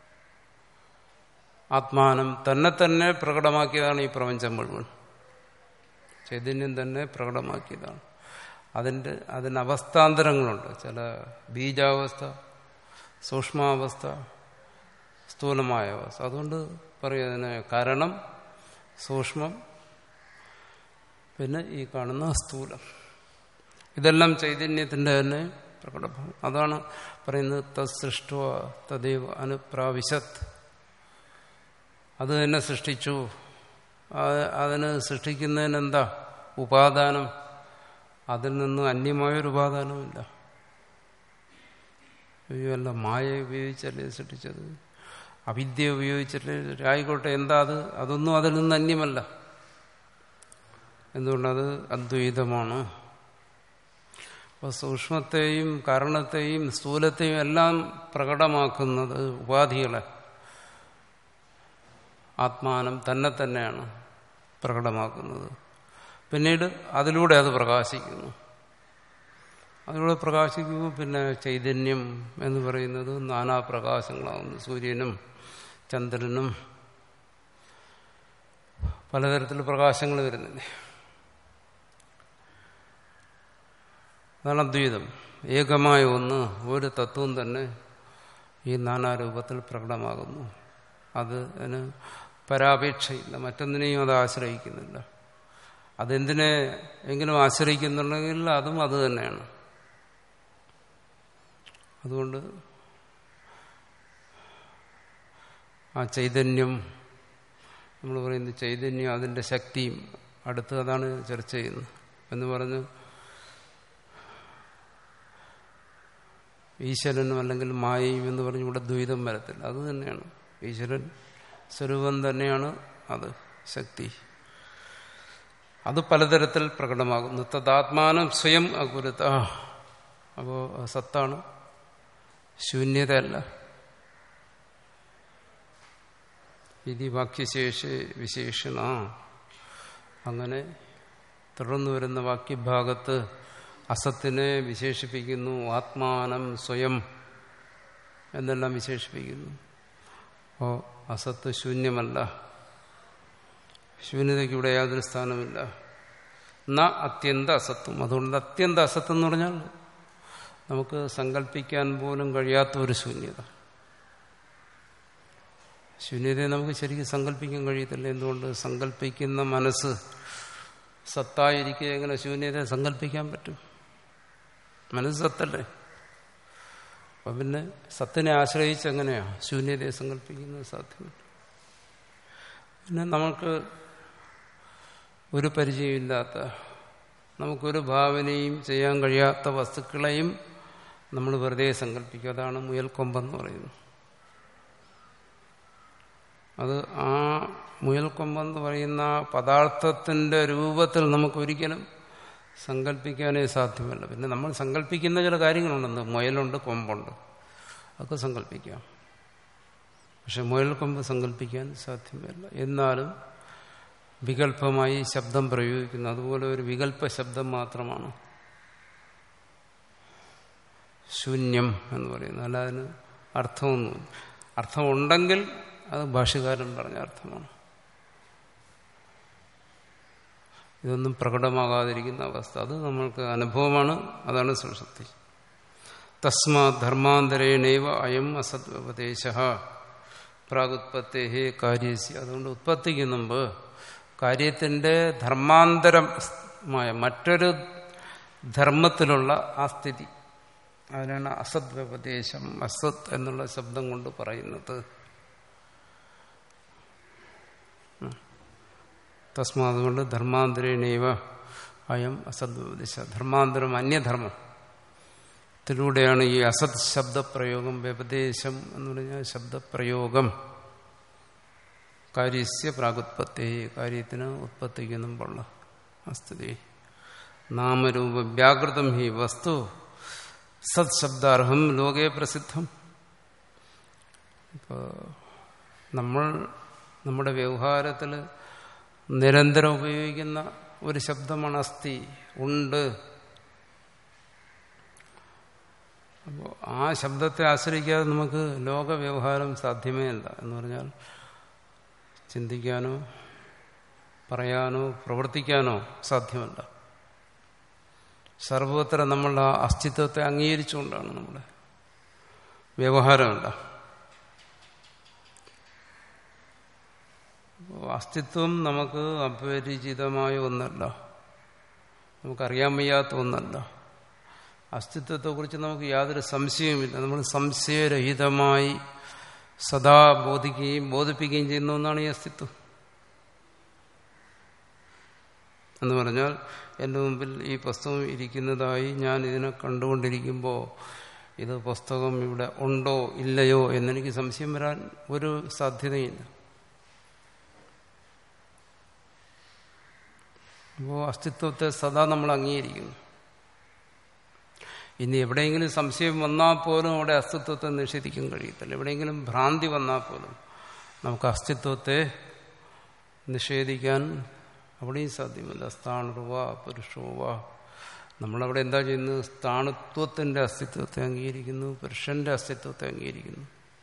ആത്മാനം തന്നെ തന്നെ പ്രകടമാക്കിയതാണ് ഈ പ്രപഞ്ചം മുഴുവൻ. ചൈതന്യം തന്നെ പ്രകടമാക്കിയതാണ്. അതിൻ്റെ അതിന് അവസ്ഥാന്തരങ്ങളുണ്ട്. ചില ബീജാവസ്ഥ, സൂക്ഷ്മാവസ്ഥ, സ്ഥൂലമായ അവസ്ഥ. അതുകൊണ്ട് പറയുന്നതിന് കാരണം സൂക്ഷ്മം, പിന്നെ ഈ കാണുന്ന സ്ഥൂലം. ഇതെല്ലാം ചൈതന്യത്തിൻ്റെ തന്നെ പ്രകടമാണ്. അതാണ് പറയുന്നത് തത്സൃഷ്ട തദൈവ അനുപ്രാവിശത്. അത് തന്നെ സൃഷ്ടിച്ചു. അതിന് സൃഷ്ടിക്കുന്നതിനെന്താ ഉപാദാനം? അതിൽ നിന്ന് അന്യമായൊരു ഉപാദാനമില്ല. അല്ല, മായ ഉപയോഗിച്ചല്ലേ സൃഷ്ടിച്ചത്, അവിദ്യ ഉപയോഗിച്ചിട്ട് ആയിക്കോട്ടെ, എന്താ അത്? അതൊന്നും അതിൽ നിന്ന് അന്യമല്ല. എന്തുകൊണ്ടത് അദ്വൈതമാണ്. അപ്പോൾ സൂക്ഷ്മത്തെയും കാരണത്തെയും സ്ഥൂലത്തെയും എല്ലാം പ്രകടമാക്കുന്നത് ഉപാധികളെ ആത്മാനം തന്നെ തന്നെയാണ് പ്രകടമാക്കുന്നത്. പിന്നീട് അതിലൂടെ അത് പ്രകാശിക്കുന്നു. അതിലൂടെ പ്രകാശിക്കുമ്പോൾ പിന്നെ ചൈതന്യം എന്ന് പറയുന്നത് നാനാപ്രകാശങ്ങളാകുന്നു. സൂര്യനും ചന്ദ്രനും പലതരത്തിൽ പ്രകാശങ്ങൾ വരുന്നില്ലേ. അതാണ് അദ്വൈതം. ഏകമായ ഒന്ന്, ഒരു തത്വം തന്നെ ഈ നാനാരൂപത്തിൽ പ്രകടമാകുന്നു. അത് അതിന് പരാപേക്ഷയില്ല, മറ്റൊന്നിനെയും അത് ആശ്രയിക്കുന്നില്ല. അതെന്തിനെ എങ്കിലും ആശ്രയിക്കുന്നുണ്ടെങ്കിൽ അതും അത് തന്നെയാണ്. അതുകൊണ്ട് ആ ചൈതന്യം, നമ്മൾ പറയുന്നത് ചൈതന്യം, അതിൻ്റെ ശക്തിയും അടുത്ത് അതാണ് ചർച്ച ചെയ്യുന്നത് എന്ന് പറഞ്ഞ് ഈശ്വരനും അല്ലെങ്കിൽ മായയും എന്ന് പറഞ്ഞ് ഇവിടെ ദ്വൈതം വരത്തില്ല. അത് തന്നെയാണ് ഈശ്വരൻ സ്വരൂപം തന്നെയാണ് അത്, ശക്തി. അത് പലതരത്തിൽ പ്രകടമാകുന്നു. തദാത്മാനം സ്വയം അകുരുത. അപ്പോൾ സത്താണ്, ശൂന്യതയല്ല. ഇതി വാക്യശേഷ വിശേഷണ. അങ്ങനെ തുടർന്നു വരുന്ന വാക്യഭാഗത്ത് അസത്തിനെ വിശേഷിപ്പിക്കുന്നു. ആത്മാനം സ്വയം എന്നെല്ലാം വിശേഷിപ്പിക്കുന്നു. അപ്പോൾ അസത്ത് ശൂന്യമല്ല, ശൂന്യതയ്ക്ക് ഇവിടെ യാതൊരു സ്ഥാനമില്ല. ന അത്യന്ത അസത്വം. അതുകൊണ്ട് അത്യന്ത അസത്വം എന്ന് പറഞ്ഞാൽ നമുക്ക് സങ്കല്പിക്കാൻ പോലും കഴിയാത്ത ഒരു ശൂന്യത. ശൂന്യതയെ നമുക്ക് ശരിക്കും സങ്കല്പിക്കാൻ കഴിയത്തില്ല. എന്തുകൊണ്ട്? സങ്കല്പിക്കുന്ന മനസ്സ് സത്തായിരിക്കുക എങ്ങനെ ശൂന്യതയെ സങ്കല്പിക്കാൻ പറ്റും? മനസ്സ് സത്തല്ലേ. അപ്പം പിന്നെ സത്തിനെ ആശ്രയിച്ച് എങ്ങനെയാ ശൂന്യതയെ സങ്കല്പിക്കുന്നത്? സാധ്യമല്ല. പിന്നെ നമുക്ക് ഒരു പരിചയമില്ലാത്ത, നമുക്കൊരു ഭാവനയും ചെയ്യാൻ കഴിയാത്ത വസ്തുക്കളെയും നമ്മൾ വെറുതെ സങ്കല്പിക്കും. അതാണ് മുയൽക്കൊമ്പെന്ന് പറയുന്നത്. അത് ആ മുയൽക്കൊമ്പെന്ന് പറയുന്ന പദാർത്ഥത്തിൻ്റെ രൂപത്തിൽ നമുക്കൊരിക്കലും സങ്കല്പിക്കാനേ സാധ്യമല്ല. പിന്നെ നമ്മൾ സങ്കല്പിക്കുന്ന ചില കാര്യങ്ങളുണ്ടെന്ന്, മുയലുണ്ട്, കൊമ്പുണ്ട്, അതൊക്കെ സങ്കല്പിക്കാം. പക്ഷെ മുയൽക്കൊമ്പ് സങ്കല്പിക്കാൻ സാധ്യമല്ല. എന്നാലും വികല്പമായി ശബ്ദം പ്രയോഗിക്കുന്നു. അതുപോലെ ഒരു വികല്പ ശബ്ദം മാത്രമാണ് ശൂന്യം എന്ന് പറയുന്നത്. അല്ല അതിന് അർത്ഥമൊന്നുമില്ല. അർത്ഥമുണ്ടെങ്കിൽ അത് ഭാഷ്യകാരൻ പറഞ്ഞ അർത്ഥമാണ്. ഇതൊന്നും പ്രകടമാകാതിരിക്കുന്ന അവസ്ഥ, അത് നമ്മൾക്ക് അനുഭവമാണ്. അതാണ് സുഷുപ്തി. തസ്മാ ധർമാന്തരേണൈവ അയം അസദ്വപദേശ പ്രാഗുത്പത്തേ കാര്യസ്യ. അതുകൊണ്ട് ഉത്പത്തിക്ക് മുമ്പ് കാര്യത്തിന്റെ ധർമാന്തരമായ മറ്റൊരു ധർമ്മത്തിലുള്ള ആ സ്ഥിതി, അതിനാണ് അസദ്വപദേശം, അസത് എന്നുള്ള ശബ്ദം കൊണ്ട് പറയുന്നത്. തസ്മാ, അതുകൊണ്ട് ധർമാന്തരേണൈവ അയം അസദ്വപദേശ. ധർമാന്തരം അന്യധർമ്മത്തിലൂടെയാണ് ഈ അസത് ശബ്ദപ്രയോഗം. വ്യപദേശം എന്ന് പറഞ്ഞാൽ ശബ്ദപ്രയോഗം കാര്യസ്യ പ്രാഗുത്പത്തി, കാര്യത്തിന് ഉത്പത്തിക്ക് മുമ്പുള്ള സ്ഥിതി. നാമരൂപ വ്യാകൃതം ഹി വസ്തു സത് ശബ്ദാർഹം ലോകേ പ്രസിദ്ധം. ഇപ്പോൾ നമ്മൾ നമ്മുടെ വ്യവഹാരത്തിൽ നിരന്തരം ഉപയോഗിക്കുന്ന ഒരു ശബ്ദമാണ് അസ്ഥി, ഉണ്ട്. അപ്പോൾ ആ ശബ്ദത്തെ ആശ്രയിക്കാതെ നമുക്ക് ലോക വ്യവഹാരം സാധ്യമേ അല്ല. എന്ന് പറഞ്ഞാൽ ചിന്തിക്കാനോ പറയാനോ പ്രവർത്തിക്കാനോ സാധ്യമല്ല. സർവത്ര നമ്മളുടെ ആ അസ്തിത്വത്തെ അംഗീകരിച്ചുകൊണ്ടാണ് നമ്മുടെ വ്യവഹാരമല്ല. അസ്തിത്വം നമുക്ക് അപരിചിതമായ ഒന്നല്ല, നമുക്കറിയാൻ വയ്യാത്ത ഒന്നല്ല. അസ്തിത്വത്തെക്കുറിച്ച് നമുക്ക് യാതൊരു സംശയവുമില്ല. നമ്മൾ സംശയരഹിതമായി സദാ ബോധിക്കുകയും ബോധിപ്പിക്കുകയും ചെയ്യുന്ന ഒന്നാണ് ഈ അസ്തിത്വം. എന്ന് പറഞ്ഞാൽ എൻ്റെ മുമ്പിൽ ഈ പുസ്തകം ഇരിക്കുന്നതായി ഞാൻ ഇതിനെ കണ്ടുകൊണ്ടിരിക്കുമ്പോൾ ഇത് പുസ്തകം ഇവിടെ ഉണ്ടോ ഇല്ലയോ എന്നെനിക്ക് സംശയം വരാൻ ഒരു സാധ്യതയില്ല. അപ്പോൾ അസ്തിത്വത്തെ സദാ നമ്മൾ അംഗീകരിക്കുന്നു. ഇനി എവിടെയെങ്കിലും സംശയം വന്നാൽ പോലും അവിടെ അസ്തിത്വത്തെ നിഷേധിക്കാൻ കഴിയത്തില്ല. എവിടെയെങ്കിലും ഭ്രാന്തി വന്നാൽ പോലും നമുക്ക് അസ്തിത്വത്തെ നിഷേധിക്കാൻ അവിടെയും സാധ്യമല്ല. സ്ഥാണുവ പുരുഷോവ, നമ്മളവിടെ എന്താ ചെയ്യുന്നത്? സ്ഥാണുത്വത്തിൻ്റെ അസ്തിത്വത്തെ അംഗീകരിക്കുന്നു, പുരുഷന്റെ അസ്തിത്വത്തെ അംഗീകരിക്കുന്നു.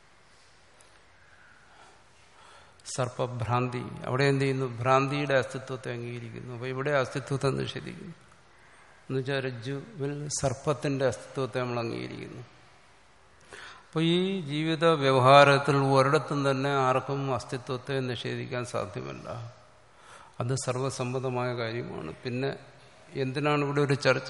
സർപ്പഭ്രാന്തി, അവിടെ എന്ത് ചെയ്യുന്നു? ഭ്രാന്തിയുടെ അസ്തിത്വത്തെ അംഗീകരിക്കുന്നു. അപ്പോൾ ഇവിടെ അസ്തിത്വത്തെ നിഷേധിക്കുന്നു. എന്നുവെച്ചാൽ രജ്ജുവിൽ സർപ്പത്തിന്റെ അസ്തിത്വത്തെ നമ്മൾ അംഗീകരിക്കുന്നു. അപ്പോൾ ഈ ജീവിത വ്യവഹാരത്തിൽ ഒരിടത്തും തന്നെ ആർക്കും അസ്തിത്വത്തെ നിഷേധിക്കാൻ സാധ്യമല്ല. അത് സർവസമ്മതമായ കാര്യമാണ്. പിന്നെ എന്തിനാണ് ഇവിടെ ഒരു ചർച്ച?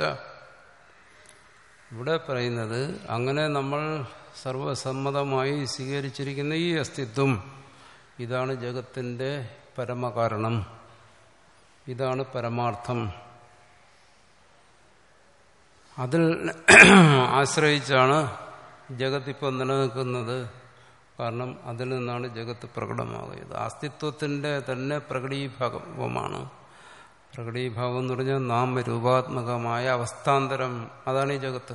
ഇവിടെ പറയുന്നത് അങ്ങനെ നമ്മൾ സർവസമ്മതമായി സ്വീകരിച്ചിരിക്കുന്ന ഈ അസ്തിത്വം, ഇതാണ് ജഗത്തിന്റെ പരമകാരണം, ഇതാണ് പരമാർത്ഥം. അതിൽ ആശ്രയിച്ചാണ് ജഗത്ത് ഇപ്പോൾ നിലനിൽക്കുന്നത്. കാരണം അതിൽ നിന്നാണ് ജഗത്ത് പ്രകടമാകുന്നത്. അസ്തിത്വത്തിന്റെ തന്നെ പ്രകടീഭാവമാണ്. പ്രകടീഭാവം എന്ന് പറഞ്ഞാൽ നാമരൂപാത്മകമായ അവസ്ഥാന്തരം, അതാണ് ഈ ജഗത്ത്.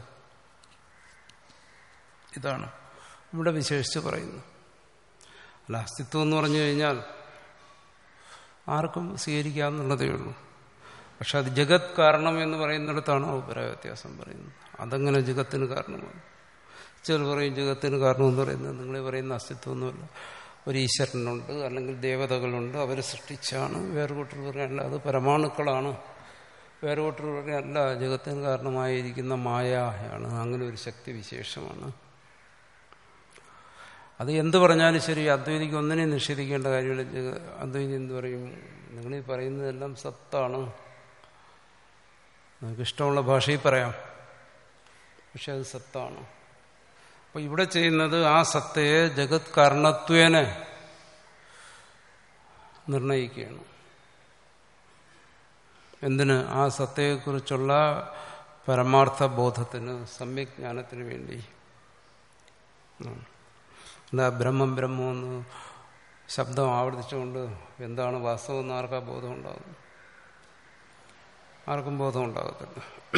ഇതാണ് ഇവിടെ വിശേഷിച്ച് പറയുന്നത്. അല്ല, അസ്തിത്വം എന്ന് പറഞ്ഞു കഴിഞ്ഞാൽ ആർക്കും സ്വീകരിക്കാമെന്നുള്ളതേ ഉള്ളൂ. പക്ഷെ അത് ജഗത് കാരണം എന്ന് പറയുന്നിടത്താണ് അഭിപ്രായ വ്യത്യാസം പറയുന്നത്. അതെങ്ങനെ ജഗത്തിന് കാരണമാണ്? ചിലർ പറയും ജഗത്തിന് കാരണമെന്ന് പറയുന്നത് നിങ്ങൾ പറയുന്ന അസ്തിത്വമൊന്നുമല്ല, ഒരു ഈശ്വരനുണ്ട്, അല്ലെങ്കിൽ ദേവതകളുണ്ട്, അവർ സൃഷ്ടിച്ചാണ്. വേറെ കൂട്ടർ പറയാനല്ല, അത് പരമാണുക്കളാണ്. വേറെ കൂട്ടർ പറയാനല്ല, ജഗത്തിന് കാരണമായിരിക്കുന്ന മായയാണ്, അങ്ങനെ ഒരു ശക്തി വിശേഷമാണ്. അത് എന്ത് പറഞ്ഞാലും ശരി, അദ്വൈതിക്ക് ഒന്നിനെയും നിഷേധിക്കേണ്ട കാര്യമില്ല. അദ്വൈതി എന്ത് പറയും? നിങ്ങൾ ഈ പറയുന്നതെല്ലാം സത്താണ്, നിങ്ങൾക്ക് ഇഷ്ടമുള്ള ഭാഷയിൽ പറയാം, പക്ഷെ അത് സത്താണ്. അപ്പൊ ഇവിടെ ചെയ്യുന്നത് ആ സത്തയെ ജഗത് കാരണത്വേനെ നിർണയിക്കുകയാണ്. എന്തിന്? ആ സത്തയെക്കുറിച്ചുള്ള പരമാർത്ഥ ബോധത്തിന്, സമ്യക് ജ്ഞാനത്തിന് വേണ്ടി. എന്താ ബ്രഹ്മം ബ്രഹ്മം എന്ന് ശബ്ദം ആവർത്തിച്ചുകൊണ്ട് എന്താണ് വാസ്തവം എന്ന് ആർക്കാ ബോധം ഉണ്ടാകും? ആർക്കും ബോധം ഉണ്ടാകത്തില്ല.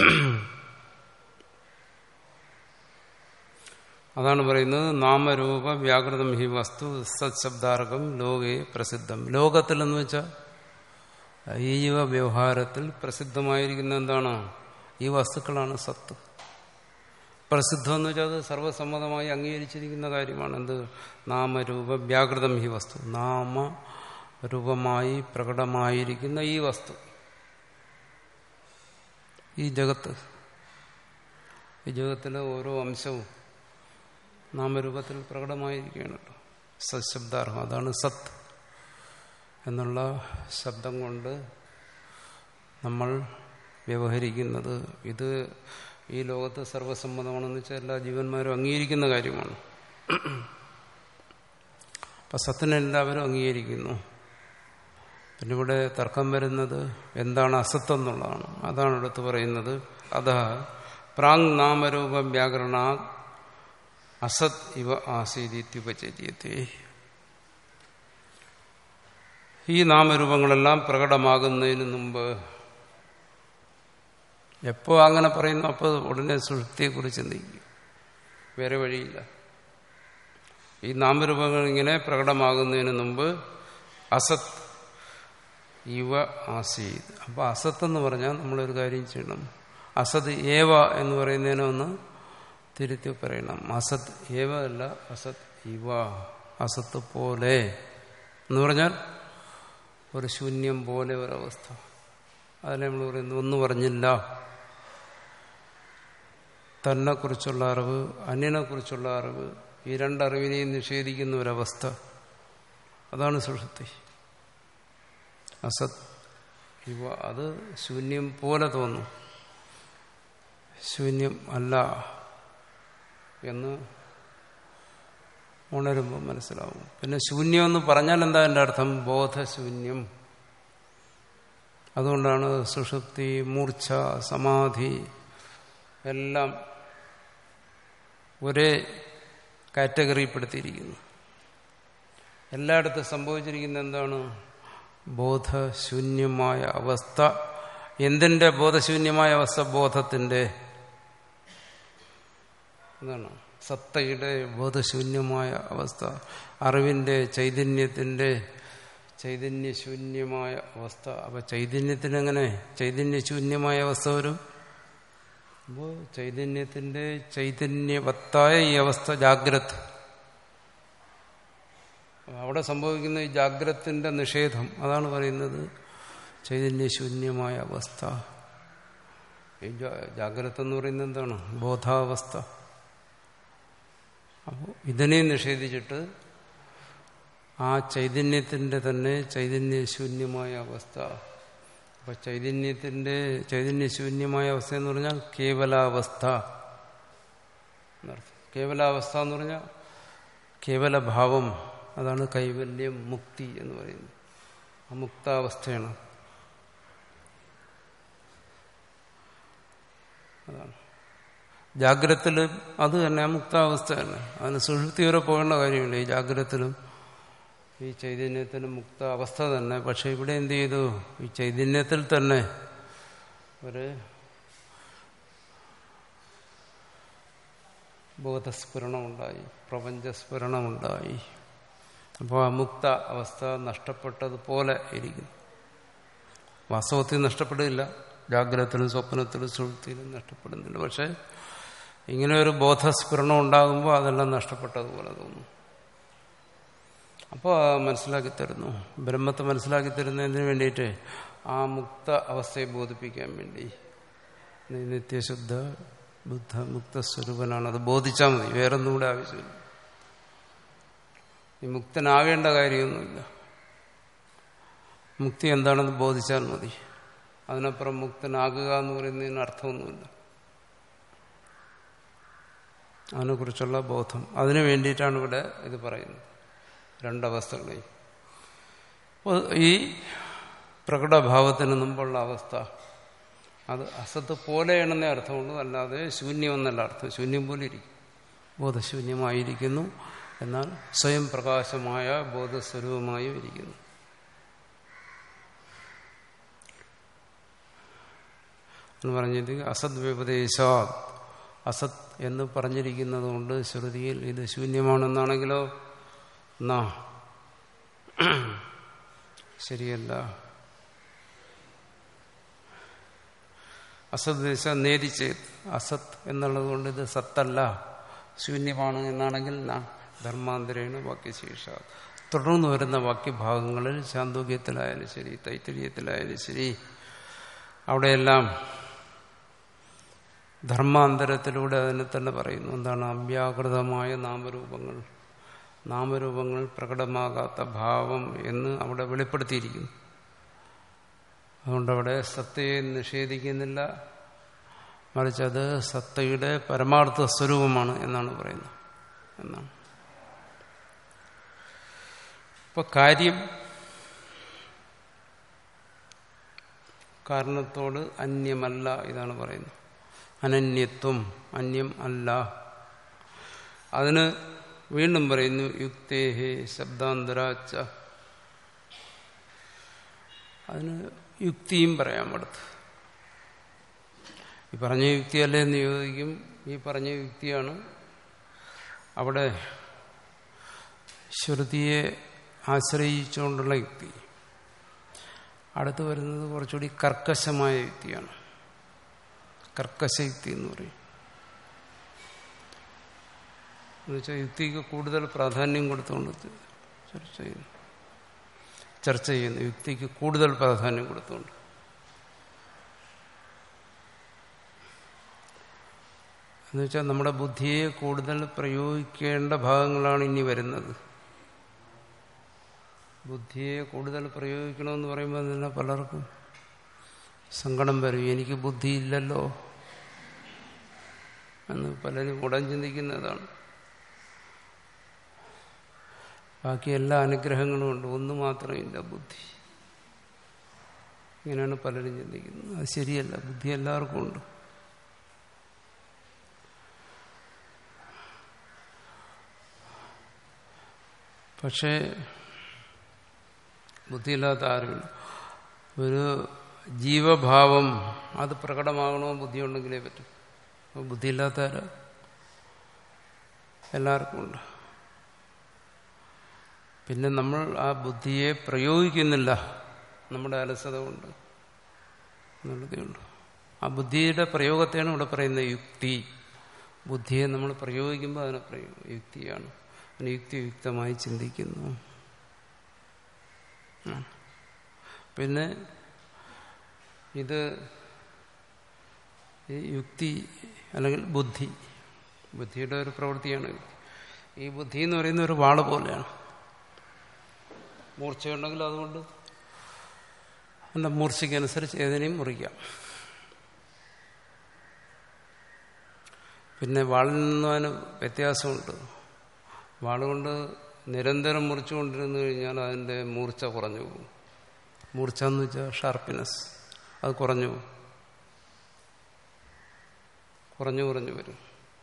അതാണ് പറയുന്നത് നാമരൂപ വ്യാകൃതം ഹി വസ്തു സത്ശബ്ദാർഗം ലോകേ പ്രസിദ്ധം. ലോകത്തിൽ എന്ന് വെച്ചാൽ ഈ ജീവ വ്യവഹാരത്തിൽ പ്രസിദ്ധമായിരിക്കുന്ന എന്താണ്? ഈ വസ്തുക്കളാണ് സത്ത്. പ്രസിദ്ധം എന്ന് വെച്ചാൽ അത് സർവസമ്മതമായി അംഗീകരിച്ചിരിക്കുന്ന കാര്യമാണ്. എന്ത്? നാമരൂപ വ്യാകൃതം ഹി വസ്തു, നാമരൂപമായി പ്രകടമായിരിക്കുന്ന ഈ വസ്തു, ഈ ജഗത്ത്. ഈ ജഗത്തിലെ ഓരോ അംശവും നാമരൂപത്തിൽ പ്രകടമായിരിക്കുകയാണല്ലോ. സത്ശബ്ദാർഹം, അതാണ് സത്ത് എന്നുള്ള ശബ്ദം കൊണ്ട് നമ്മൾ വ്യവഹരിക്കുന്നത്. ഇത് ഈ ലോകത്ത് സർവസമ്മതമാണെന്ന് വെച്ചാൽ എല്ലാ ജീവന്മാരും അംഗീകരിക്കുന്ന കാര്യമാണ്. അപ്പം സത്തിനെ എല്ലാവരും അംഗീകരിക്കുന്നു. പിന്നെ ഇവിടെ തർക്കം വരുന്നത് എന്താണ് അസത്ത് എന്നുള്ളതാണ്. അതാണ് എടുത്ത് പറയുന്നത്. അതാ പ്രാങ് നാമരൂപ വ്യാകരണ അസത് ഇവ ആസീതിത്യുപചര്യത്തെ. ഈ നാമരൂപങ്ങളെല്ലാം പ്രകടമാകുന്നതിന് മുമ്പ്, എപ്പോ അങ്ങനെ പറയുന്നു അപ്പോൾ ഉടനെ സുഷുപ്തിയെക്കുറിച്ച് ചിന്തിക്കും. വേറെ വഴിയില്ല. ഈ നാമരൂപങ്ങൾ ഇങ്ങനെ പ്രകടമാകുന്നതിന് മുമ്പ് അസത് ഇവ ആസീത്. അപ്പൊ അസത്ത് എന്ന് പറഞ്ഞാൽ നമ്മളൊരു കാര്യം ചെയ്യണം. അസത് ഏവ എന്ന് പറയുന്നതിനെ ഒന്ന് തിരുത്തി പറയണം. അസത് ഏവ അല്ല, അസത് ഇവ, അസത്ത് പോലെ എന്ന് പറഞ്ഞാൽ ഒരു ശൂന്യം പോലെ ഒരവസ്ഥ. അതിനെ നമ്മൾ പറയുന്നത് ഒന്നും പറഞ്ഞില്ല. തന്നെ കുറിച്ചുള്ള അറിവ്, അന്യനെ കുറിച്ചുള്ള അറിവ്, ഈ രണ്ടറിവിനെയും നിഷേധിക്കുന്ന ഒരവസ്ഥ, അതാണ് സുഷുപ്തി. അസത് ഇവ, അത് ശൂന്യം പോലെ തോന്നും, ശൂന്യം അല്ല എന്ന് ഉണരുമ്പോൾ മനസ്സിലാവും. പിന്നെ ശൂന്യം എന്ന് പറഞ്ഞാൽ എന്താ എൻ്റെ അർത്ഥം? ബോധശൂന്യം. അതുകൊണ്ടാണ് സുഷുപ്തി, മൂർച്ഛ, സമാധി എല്ലാം ഒരേ കാറ്റഗറിപ്പെടുത്തിയിരിക്കുന്നു. എല്ലായിടത്തും സംഭവിച്ചിരിക്കുന്ന എന്താണ്? ബോധശൂന്യമായ അവസ്ഥ. എന്തിൻ്റെ ബോധശൂന്യമായ അവസ്ഥ? ബോധത്തിൻ്റെ. എന്താണ്? സത്തയുടെ ബോധശൂന്യമായ അവസ്ഥ, അറിവിന്റെ, ചൈതന്യത്തിന്റെ ചൈതന്യശൂന്യമായ അവസ്ഥ. അപ്പൊ ചൈതന്യത്തിനെങ്ങനെ ചൈതന്യശൂന്യമായ അവസ്ഥ വരും? അപ്പോൾ ചൈതന്യത്തിന്റെ ചൈതന്യവത്തായ ഈ അവസ്ഥ ജാഗ്രത്. അവിടെ സംഭവിക്കുന്ന ഈ ജാഗ്രത്തിന്റെ നിഷേധം, അതാണ് പറയുന്നത് ചൈതന്യശൂന്യമായ അവസ്ഥ. ഈ ജാഗ്രത എന്ന് പറയുന്നത് എന്താണ്? ബോധാവസ്ഥ. അപ്പോൾ ഇതിനെ നിഷേധിച്ചിട്ട് ആ ചൈതന്യത്തിൻ്റെ തന്നെ ചൈതന്യശൂന്യമായ അവസ്ഥ. അപ്പൊ ചൈതന്യത്തിന്റെ ചൈതന്യശൂന്യമായ അവസ്ഥ എന്ന് പറഞ്ഞാൽ കേവലാവസ്ഥ എന്നർത്ഥം. കേവലാവസ്ഥ എന്ന് പറഞ്ഞാൽ കേവലഭാവം. അതാണ് കൈവല്യം, മുക്തി എന്ന് പറയുന്നത്. അമുക്താവസ്ഥയാണ്. അതാണ് ജാഗ്രതത്തിലും അത് തന്നെ അമുക്താവസ്ഥ തന്നെ. അതിന് സുഷുപ്തി വരെ പോകേണ്ട കാര്യമില്ല. ഈ ജാഗ്രതത്തിലും ഈ ചൈതന്യത്തിനും മുക്ത അവസ്ഥ തന്നെ. പക്ഷെ ഇവിടെ എന്ത് ചെയ്തു? ഈ ചൈതന്യത്തിൽ തന്നെ ഒരു ബോധസ്ഫുരണമുണ്ടായി, പ്രപഞ്ചസ്ഫുരണമുണ്ടായി. അപ്പോൾ ആ മുക്ത അവസ്ഥ നഷ്ടപ്പെട്ടതുപോലെ ഇരിക്കുന്നു. വാസ്തവത്തിൽ നഷ്ടപ്പെടുകയില്ല, ജാഗ്രതത്തിലും സ്വപ്നത്തിലും സുഷുപ്തിയിലും നഷ്ടപ്പെടുന്നില്ല. പക്ഷെ ഇങ്ങനെ ഒരു ബോധസ്ഫുരണം ഉണ്ടാകുമ്പോൾ അതെല്ലാം നഷ്ടപ്പെട്ടതുപോലെ തോന്നുന്നു. അപ്പോൾ മനസ്സിലാക്കി തരുന്നു, ബ്രഹ്മത്തെ മനസ്സിലാക്കി തരുന്നതിന് വേണ്ടിയിട്ട് ആ മുക്ത അവസ്ഥയെ ബോധിപ്പിക്കാൻ വേണ്ടി. നിത്യശുദ്ധ ബുദ്ധ മുക്തസ്വരൂപനാണ്, അത് ബോധിച്ചാൽ മതി, വേറൊന്നും കൂടെ ആവശ്യമില്ല. ഈ മുക്തനാകേണ്ട കാര്യമൊന്നുമില്ല. മുക്തി എന്താണെന്ന് ബോധിച്ചാൽ മതി. അതിനപ്പുറം മുക്തനാകുക എന്ന് പറയുന്നതിന് അർത്ഥമൊന്നുമില്ല. അതിനെക്കുറിച്ചുള്ള ബോധം, അതിനു വേണ്ടിയിട്ടാണ് ഇവിടെ ഇത് പറയുന്നത്, രണ്ടവസ്ഥകളെയും. അപ്പോൾ ഈ പ്രകടഭാവത്തിന് മുമ്പുള്ള അവസ്ഥ അത് അസത്ത് പോലെയാണെന്നേ അർത്ഥമുള്ളൂ, അല്ലാതെ ശൂന്യമെന്നല്ല അർത്ഥം. ശൂന്യം പോലെ ഇരിക്കും, ബോധശൂന്യമായിരിക്കുന്നു, എന്നാൽ സ്വയം പ്രകാശമായ ബോധസ്വരൂപമായും ഇരിക്കുന്നു. എന്ന് പറഞ്ഞത് അസത് വ്യപദേശാ, അസത് എന്ന് പറഞ്ഞിരിക്കുന്നത് കൊണ്ട് ശ്രുതിയിൽ ഇത് ശൂന്യമാണെന്നാണെങ്കിലോ എന്നാ ശരിയല്ല. അസത് ദേശ നേരിച്ച് അസത് എന്നുള്ളത് കൊണ്ട് ഇത് സത്തല്ല, ശൂന്യമാണ് എന്നാണെങ്കിൽ ധർമാന്തരേണ വാക്യശേഷ. തുടർന്ന് വരുന്ന വാക്യഭാഗങ്ങളിൽ ചാന്തോക്യത്തിലായാലും ശരി, തൈത്തിരീയത്തിലായാലും ശരി, അവിടെയെല്ലാം ധർമാന്തരത്തിലൂടെ അതിനെ തന്നെ പറയുന്നു. എന്താണ്? അവ്യാകൃതമായ നാമരൂപങ്ങൾ, നാമരൂപങ്ങൾ പ്രകടമാകാത്ത ഭാവം എന്ന് അവിടെ വെളിപ്പെടുത്തിയിരിക്കുന്നു. അതുകൊണ്ടവിടെ സത്തയെ നിഷേധിക്കുന്നില്ല, മറിച്ച് അത് സത്തയുടെ പരമാർത്ഥ സ്വരൂപമാണ് എന്നാണ് പറയുന്നത് എന്നാണ്. ഇപ്പൊ കാര്യം കാരണത്തോട് അന്യമല്ല, ഇതാണ് പറയുന്നത്. അനന്യത്വം, അന്യം അല്ല. അതിന് വീണ്ടും പറയുന്നു യുക്തേഹേ ശബ്ദാന്തരാച്ച. അതിന് യുക്തിയും പറയാൻ അടുത്ത്. ഈ പറഞ്ഞ യുക്തിയല്ലേ എന്ന് ചോദിക്കും. ഈ പറഞ്ഞ യുക്തിയാണ്. അവിടെ ശ്രുതിയെ ആശ്രയിച്ചുകൊണ്ടുള്ള യുക്തി. അടുത്ത് വരുന്നത് കുറച്ചുകൂടി കർക്കശമായ യുക്തിയാണ്. കർക്കശയുക്തി എന്ന് പറയും. എന്നുവെച്ചാൽ യുക്തിക്ക് കൂടുതൽ പ്രാധാന്യം കൊടുത്തുകൊണ്ട് ചർച്ച ചെയ്യുന്നു ചർച്ച ചെയ്യുന്നു യുക്തിക്ക് കൂടുതൽ പ്രാധാന്യം കൊടുത്തുകൊണ്ട്. എന്നുവെച്ചാൽ നമ്മുടെ ബുദ്ധിയെ കൂടുതൽ പ്രയോഗിക്കേണ്ട ഭാഗങ്ങളാണ് ഇനി വരുന്നത്. ബുദ്ധിയെ കൂടുതൽ പ്രയോഗിക്കണമെന്ന് പറയുമ്പോൾ തന്നെ പലർക്കും സങ്കടം വരും. എനിക്ക് ബുദ്ധിയില്ലല്ലോ എന്ന് പലരും ഉടൻ ചിന്തിക്കുന്നതാണ്. ബാക്കി എല്ലാ അനുഗ്രഹങ്ങളും ഉണ്ട്, ഒന്ന് മാത്രമില്ല, ബുദ്ധി. ഇങ്ങനെയാണ് പലരും ചിന്തിക്കുന്നത്. അത് ശരിയല്ല, ബുദ്ധി എല്ലാവർക്കും ഉണ്ട്. പക്ഷേ ബുദ്ധിയില്ലാത്ത ആരുമില്ല. ഒരു ജീവഭാവം അത് പ്രകടമാകണോ ബുദ്ധി ഉണ്ടെങ്കിലേ പറ്റും. അപ്പോൾ ബുദ്ധിയില്ലാത്ത ആരാ? എല്ലാവർക്കും ഉണ്ട്. പിന്നെ നമ്മൾ ആ ബുദ്ധിയെ പ്രയോഗിക്കുന്നില്ല, നമ്മുടെ അലസത കൊണ്ട് എന്നുള്ളതേ ഉള്ളൂ. ആ ബുദ്ധിയുടെ പ്രയോഗത്തെയാണ് ഇവിടെ പറയുന്നത് യുക്തി. ബുദ്ധിയെ നമ്മൾ പ്രയോഗിക്കുമ്പോൾ അതിനെ പ്രയോഗം യുക്തിയാണ്. അതിന് യുക്തിയുക്തമായി ചിന്തിക്കുന്നു. പിന്നെ ഇത് ഈ യുക്തി അല്ലെങ്കിൽ ബുദ്ധി, ബുദ്ധിയുടെ ഒരു പ്രവൃത്തിയാണ് ഈ ബുദ്ധി എന്ന് പറയുന്ന ഒരു വാള് പോലെയാണ്. മൂർച്ചയുണ്ടെങ്കിൽ അതുകൊണ്ട് അതിൻ്റെ മൂർച്ചയ്ക്കനുസരിച്ച് ഏതിനെയും മുറിക്കാം. പിന്നെ വാളിൽ നിന്നും അതിന് വ്യത്യാസമുണ്ട്. വാളുകൊണ്ട് നിരന്തരം മുറിച്ചുകൊണ്ടിരുന്നു കഴിഞ്ഞാൽ അതിൻ്റെ മൂർച്ച കുറഞ്ഞു പോകും. മൂർച്ച എന്ന് വെച്ചാൽ ഷാർപ്പിനെസ്, അത് കുറഞ്ഞു പോകും, കുറഞ്ഞു കുറഞ്ഞു വരും.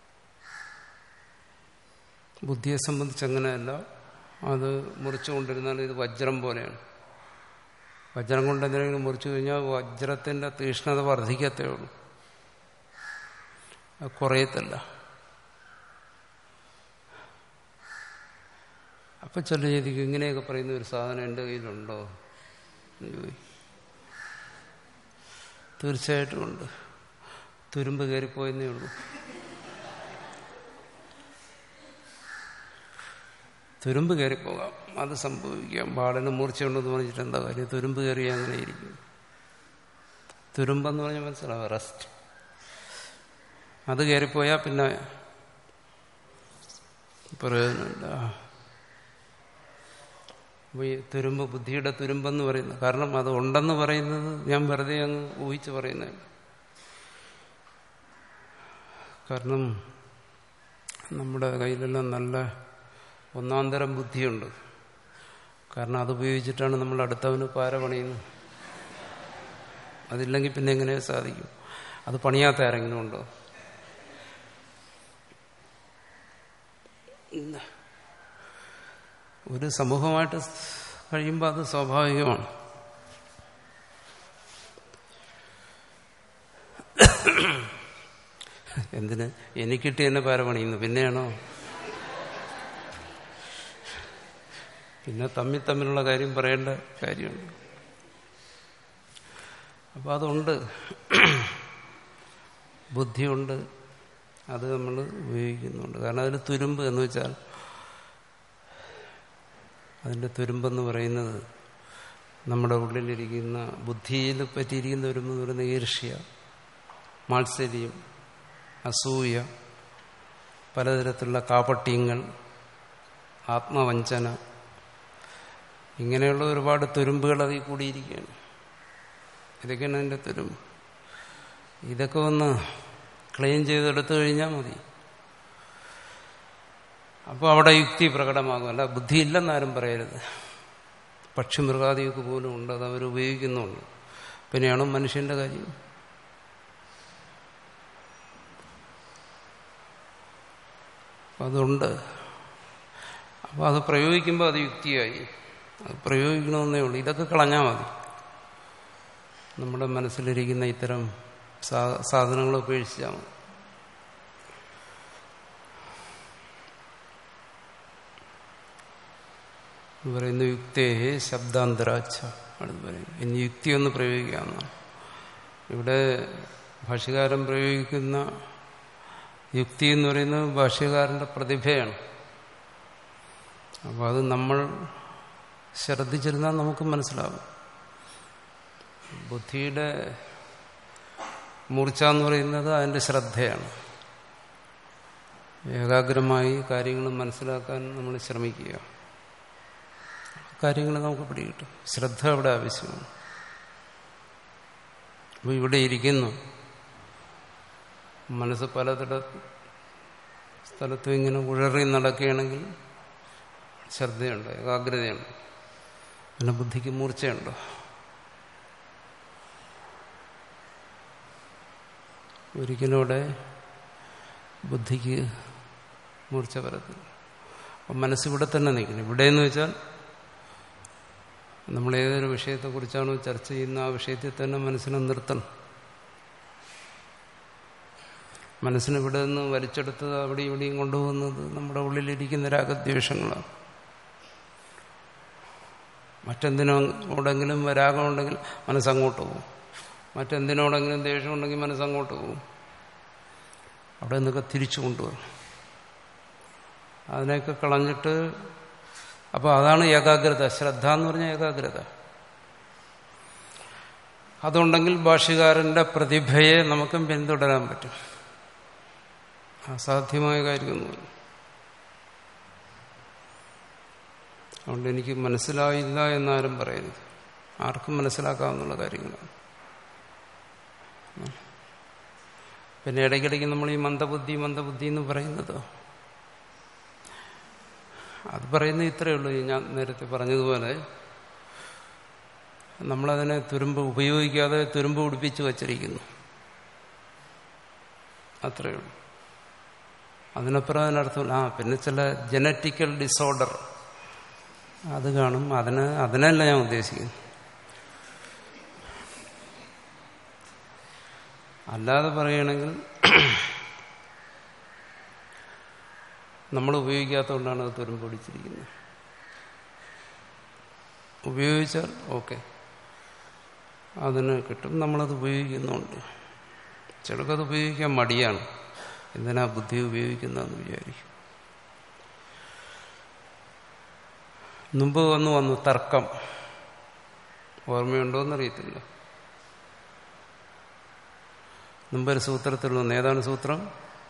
ബുദ്ധിയെ സംബന്ധിച്ച് അങ്ങനെയല്ല. അത് മുറിച്ചുകൊണ്ടിരുന്നാൽ ഇത് വജ്രം പോലെയാണ്. വജ്രം കൊണ്ട് എന്തെങ്കിലും മുറിച്ചു കഴിഞ്ഞാൽ വജ്രത്തിൻ്റെ തീക്ഷ്ണത വർദ്ധിക്കത്തേ ഉള്ളൂ, അത് കുറയത്തില്ല. അപ്പം ചില രീതിക്ക് ഇങ്ങനെയൊക്കെ പറയുന്ന ഒരു സാധനം എൻ്റെ കയ്യിലുണ്ടോ എന്ന് ചോദിക്കും. തീർച്ചയായിട്ടും ഉണ്ട്. തുരുമ്പ് കയറിപ്പോയെന്നേ ഉള്ളൂ. തുരുമ്പ് കയറിപ്പോകാം, അത് സംഭവിക്കാം. വാളിന് മൂർച്ചയുണ്ടെന്ന് പറഞ്ഞിട്ട് എന്താ കാര്യം? തുരുമ്പ് കയറി അങ്ങനെ ഇരിക്കും. തുരുമ്പെന്ന് പറഞ്ഞാൽ മനസ്സിലാവും, റസ്റ്റ്. അത് കയറിപ്പോയാൽ പിന്നെ പ്രയോജനമില്ല. അപ്പോൾ ഈ തുരുമ്പ് ബുദ്ധിയുടെ തുരുമ്പെന്ന് പറയുന്നത്, കാരണം അത് ഉണ്ടെന്ന് പറയുന്നത് ഞാൻ വെറുതെ അങ്ങ് ഊഹിച്ച് പറയുന്നതല്ല. കാരണം നമ്മുടെ കയ്യിലെല്ലാം നല്ല ഒന്നാം തരം ബുദ്ധിയുണ്ട്. കാരണം അതുപയോഗിച്ചിട്ടാണ് നമ്മൾ അടുത്തവന് പാര പണിയുന്നത്. അതില്ലെങ്കിൽ പിന്നെ എങ്ങനെ സാധിക്കും? അത് പണിയാത്ത ആരെങ്കിലും ഉണ്ടോ? ഒരു സമൂഹമായിട്ട് കഴിയുമ്പോൾ അത് സ്വാഭാവികമാണ്. എന്തിന് എനിക്കിട്ട് തന്നെ പാര പണിയുന്നു? പിന്നെയാണോ? പിന്നെ തമ്മിൽ തമ്മിലുള്ള കാര്യം പറയേണ്ട കാര്യമുണ്ട്. അപ്പം അതുണ്ട്, ബുദ്ധിയുണ്ട്, അത് നമ്മൾ ഉപയോഗിക്കുന്നുണ്ട്. കാരണം അതിന് തുരുമ്പ് എന്ന് വെച്ചാൽ, അതിൻ്റെ തുരുമ്പെന്ന് പറയുന്നത് നമ്മുടെ ഉള്ളിലിരിക്കുന്ന, ബുദ്ധിയിൽ പറ്റിയിരിക്കുന്ന തുരുമ്പ് എന്ന് പറയുന്ന ഈർഷ്യ, മാത്സര്യം, അസൂയ, പലതരത്തിലുള്ള കാപട്യങ്ങൾ, ആത്മവഞ്ചന, ഇങ്ങനെയുള്ള ഒരുപാട് തുരുമ്പുകൾ അതിൽ കൂടിയിരിക്കുകയാണ്. ഇതൊക്കെയാണ് അതിൻ്റെ തുരുമ്പ്. ഇതൊക്കെ ഒന്ന് ക്ലെയിം ചെയ്തെടുത്തു കഴിഞ്ഞാൽ മതി. അപ്പോൾ അവിടെ യുക്തി പ്രകടമാകും. അല്ല, ബുദ്ധിയില്ലെന്നാരും പറയരുത്. പക്ഷി മൃഗാദിയൊക്കെ പോലും ഉണ്ട്, അത് അവർ ഉപയോഗിക്കുന്നുണ്ട്. പിന്നെയാണ് മനുഷ്യന്റെ കാര്യം. അതുണ്ട്. അപ്പോൾ അത് പ്രയോഗിക്കുമ്പോൾ അത് യുക്തിയായി. അത് പ്രയോഗിക്കണമെന്നേ ഉള്ളൂ. ഇതൊക്കെ കളഞ്ഞാൽ മതി. നമ്മുടെ മനസ്സിലിരിക്കുന്ന ഇത്തരം സാധനങ്ങൾ ഉപേക്ഷിച്ചാൽ മതി. പറയുന്നു യുക്തേ ശബ്ദാന്തരാച്ച. അടുത്ത് പറയും ഇനി യുക്തി ഒന്ന് പ്രയോഗിക്കാമെന്നാണ്. ഇവിടെ ഭാഷ്യകാരൻ പ്രയോഗിക്കുന്ന യുക്തി എന്ന് പറയുന്നത് ഭാഷ്യകാരന്റെ പ്രതിഭയാണ്. അപ്പോൾ അത് നമ്മൾ ശ്രദ്ധിച്ചിരുന്നാൽ നമുക്ക് മനസ്സിലാവും. ബുദ്ധിയുടെ മൂർച്ച എന്ന് പറയുന്നത് അതിൻ്റെ ശ്രദ്ധയാണ്. ഏകാഗ്രമായി കാര്യങ്ങൾ മനസ്സിലാക്കാൻ നമ്മൾ ശ്രമിക്കുക, കാര്യങ്ങൾ നമുക്ക് പിടികിട്ടും. ശ്രദ്ധ അവിടെ ആവശ്യമാണ്. അപ്പോൾ ഇവിടെ ഇരിക്കുന്നു, മനസ്സ് പലതര സ്ഥലത്തും ഇങ്ങനെ ഉഴറി നടക്കുകയാണെങ്കിൽ ശ്രദ്ധയുണ്ട്, ഏകാഗ്രതയുണ്ട്. പിന്നെ ബുദ്ധിക്ക് മൂർച്ചയുണ്ടോ? ഒരിക്കലും ഇവിടെ ബുദ്ധിക്ക് മൂർച്ച വരത്തില്ല. അപ്പം മനസ്സിവിടെ തന്നെ നിൽക്കണം. ഇവിടെ എന്ന് വെച്ചാൽ നമ്മൾ ഏതൊരു വിഷയത്തെക്കുറിച്ചാണോ ചർച്ച ചെയ്യുന്ന ആ വിഷയത്തിൽ തന്നെ മനസ്സിനെ നിർത്തണം. മനസ്സിന് ഇവിടെ നിന്ന് വലിച്ചെടുത്തത് അവിടെ ഇവിടെയും കൊണ്ടുപോകുന്നത് നമ്മുടെ ഉള്ളിലിരിക്കുന്ന രാഗദ്വേഷങ്ങളാണ്. മറ്റെന്തിനോടെങ്കിലും രാഗമുണ്ടെങ്കിൽ മനസ്സങ്ങോട്ട് പോകും, മറ്റെന്തിനോടെങ്കിലും ദേഷ്യമുണ്ടെങ്കിൽ മനസ്സങ്ങോട്ട് പോകും. അവിടെ നിന്നൊക്കെ തിരിച്ചു കൊണ്ടുവരും. അതിനെയൊക്കെ കളഞ്ഞിട്ട്, അപ്പോൾ അതാണ് ഏകാഗ്രത. ശ്രദ്ധ എന്ന് പറഞ്ഞാൽ ഏകാഗ്രത. അതുണ്ടെങ്കിൽ ഭാഷ്യകാരന്റെ പ്രതിഭയെ നമുക്കും പിന്തുടരാൻ പറ്റും. അസാധ്യമായ കാര്യമൊന്നുമില്ല. അതുകൊണ്ട് എനിക്ക് മനസ്സിലായില്ല എന്നാരും പറയരുത്. ആർക്കും മനസ്സിലാക്കാവുന്ന കാര്യങ്ങളാണ്. പിന്നെ ഇടയ്ക്കിടയ്ക്ക് നമ്മൾ ഈ മന്ദബുദ്ധി മന്ദബുദ്ധി എന്ന് പറയുന്നത്, അത് പറയുന്നത് ഇത്രയേ ഉള്ളൂ. ഞാൻ നേരത്തെ പറഞ്ഞതുപോലെ നമ്മളതിനെ തുരുമ്പ് ഉപയോഗിക്കാതെ തുരുമ്പ് പിടിപ്പിച്ച് വച്ചിരിക്കുന്നു, അത്രയേ ഉള്ളൂ. അതിനപ്പുറം അതിനർത്ഥമില്ല. ആ പിന്നെ ചില ജനറ്റിക്കൽ ഡിസോർഡർ അത് കാണും. അതിന് അതിനല്ല ഞാൻ ഉദ്ദേശിക്കുന്നു. അല്ലാതെ പറയുകയാണെങ്കിൽ നമ്മൾ ഉപയോഗിക്കാത്തതുകൊണ്ടാണ് അത് തുരുമ്പ് പിടിച്ചിരിക്കുന്നത്. ഉപയോഗിച്ചാൽ ഓക്കെ, അതിന് കിട്ടും. നമ്മളത് ഉപയോഗിക്കുന്നുണ്ട്. ചിലർക്കത് ഉപയോഗിക്കാൻ മടിയാണ്. എന്തിനാ ബുദ്ധി ഉപയോഗിക്കുന്നതെന്ന് വിചാരിക്കും. മുമ്പ് വന്നു വന്നു തർക്കം, ഓർമ്മയുണ്ടോയെന്നറിയത്തില്ല. മുമ്പൊരു സൂത്രത്തിൽ വന്നു. ഏതാണ് സൂത്രം?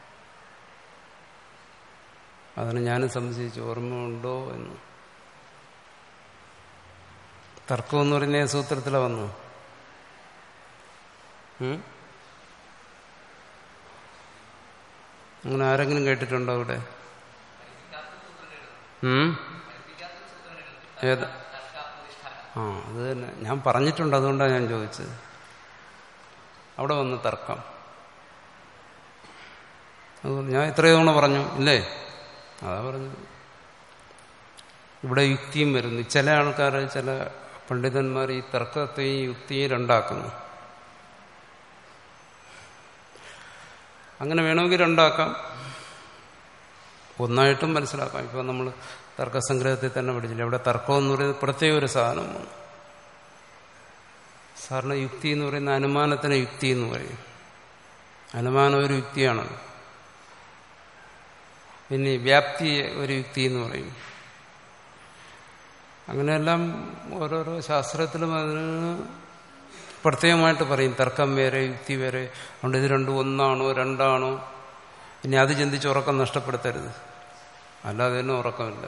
അതിന് ഞാനും സംശയിച്ചു, ഓർമ്മയുണ്ടോ എന്ന്. തർക്കം എന്ന് പറയുന്ന സൂത്രത്തിലാണ് വന്നു. അങ്ങനെ ആരെങ്കിലും കേട്ടിട്ടുണ്ടോ അവിടെ? ഏത്? ആ അത് തന്നെ ഞാൻ പറഞ്ഞിട്ടുണ്ട്. അതുകൊണ്ടാണ് ഞാൻ ചോദിച്ചത്. അവിടെ വന്ന് തർക്കം. അതുകൊണ്ട് ഞാൻ എത്രയോ തവണ പറഞ്ഞു ഇല്ലേ? അതാ പറഞ്ഞത്. ഇവിടെ യുക്തിയും വരുന്നു. ചില ആൾക്കാർ, ചില പണ്ഡിതന്മാർ ഈ തർക്കത്തെയും യുക്തിയും രണ്ടാക്കുന്നു. അങ്ങനെ വേണമെങ്കിൽ രണ്ടാക്കാം, ഒന്നായിട്ടും മനസ്സിലാക്കാം. ഇപ്പം നമ്മൾ തർക്കസംഗ്രഹത്തിൽ തന്നെ പഠിച്ചില്ല. ഇവിടെ തർക്കം എന്ന് പറയുന്നത് പ്രത്യേക ഒരു സാധനമാണ്. സാധാരണ യുക്തി എന്ന് പറയുന്ന അനുമാനത്തിന് യുക്തി എന്ന് പറയും. അനുമാനം ഒരു യുക്തിയാണ്. പിന്നെ വ്യാപ്തി ഒരു യുക്തി എന്ന് പറയും. അങ്ങനെയെല്ലാം ഓരോരോ ശാസ്ത്രത്തിലും അതിന് പ്രത്യേകമായിട്ട് പറയും. തർക്കം വേറെ, യുക്തി വേറെ. അതുകൊണ്ട് ഇത് രണ്ടും ഒന്നാണോ രണ്ടാണോ? ഇനി അത് ചിന്തിച്ച് ഉറക്കം നഷ്ടപ്പെടുത്തരുത്. അല്ലാതെ തന്നെ ഉറക്കമില്ല.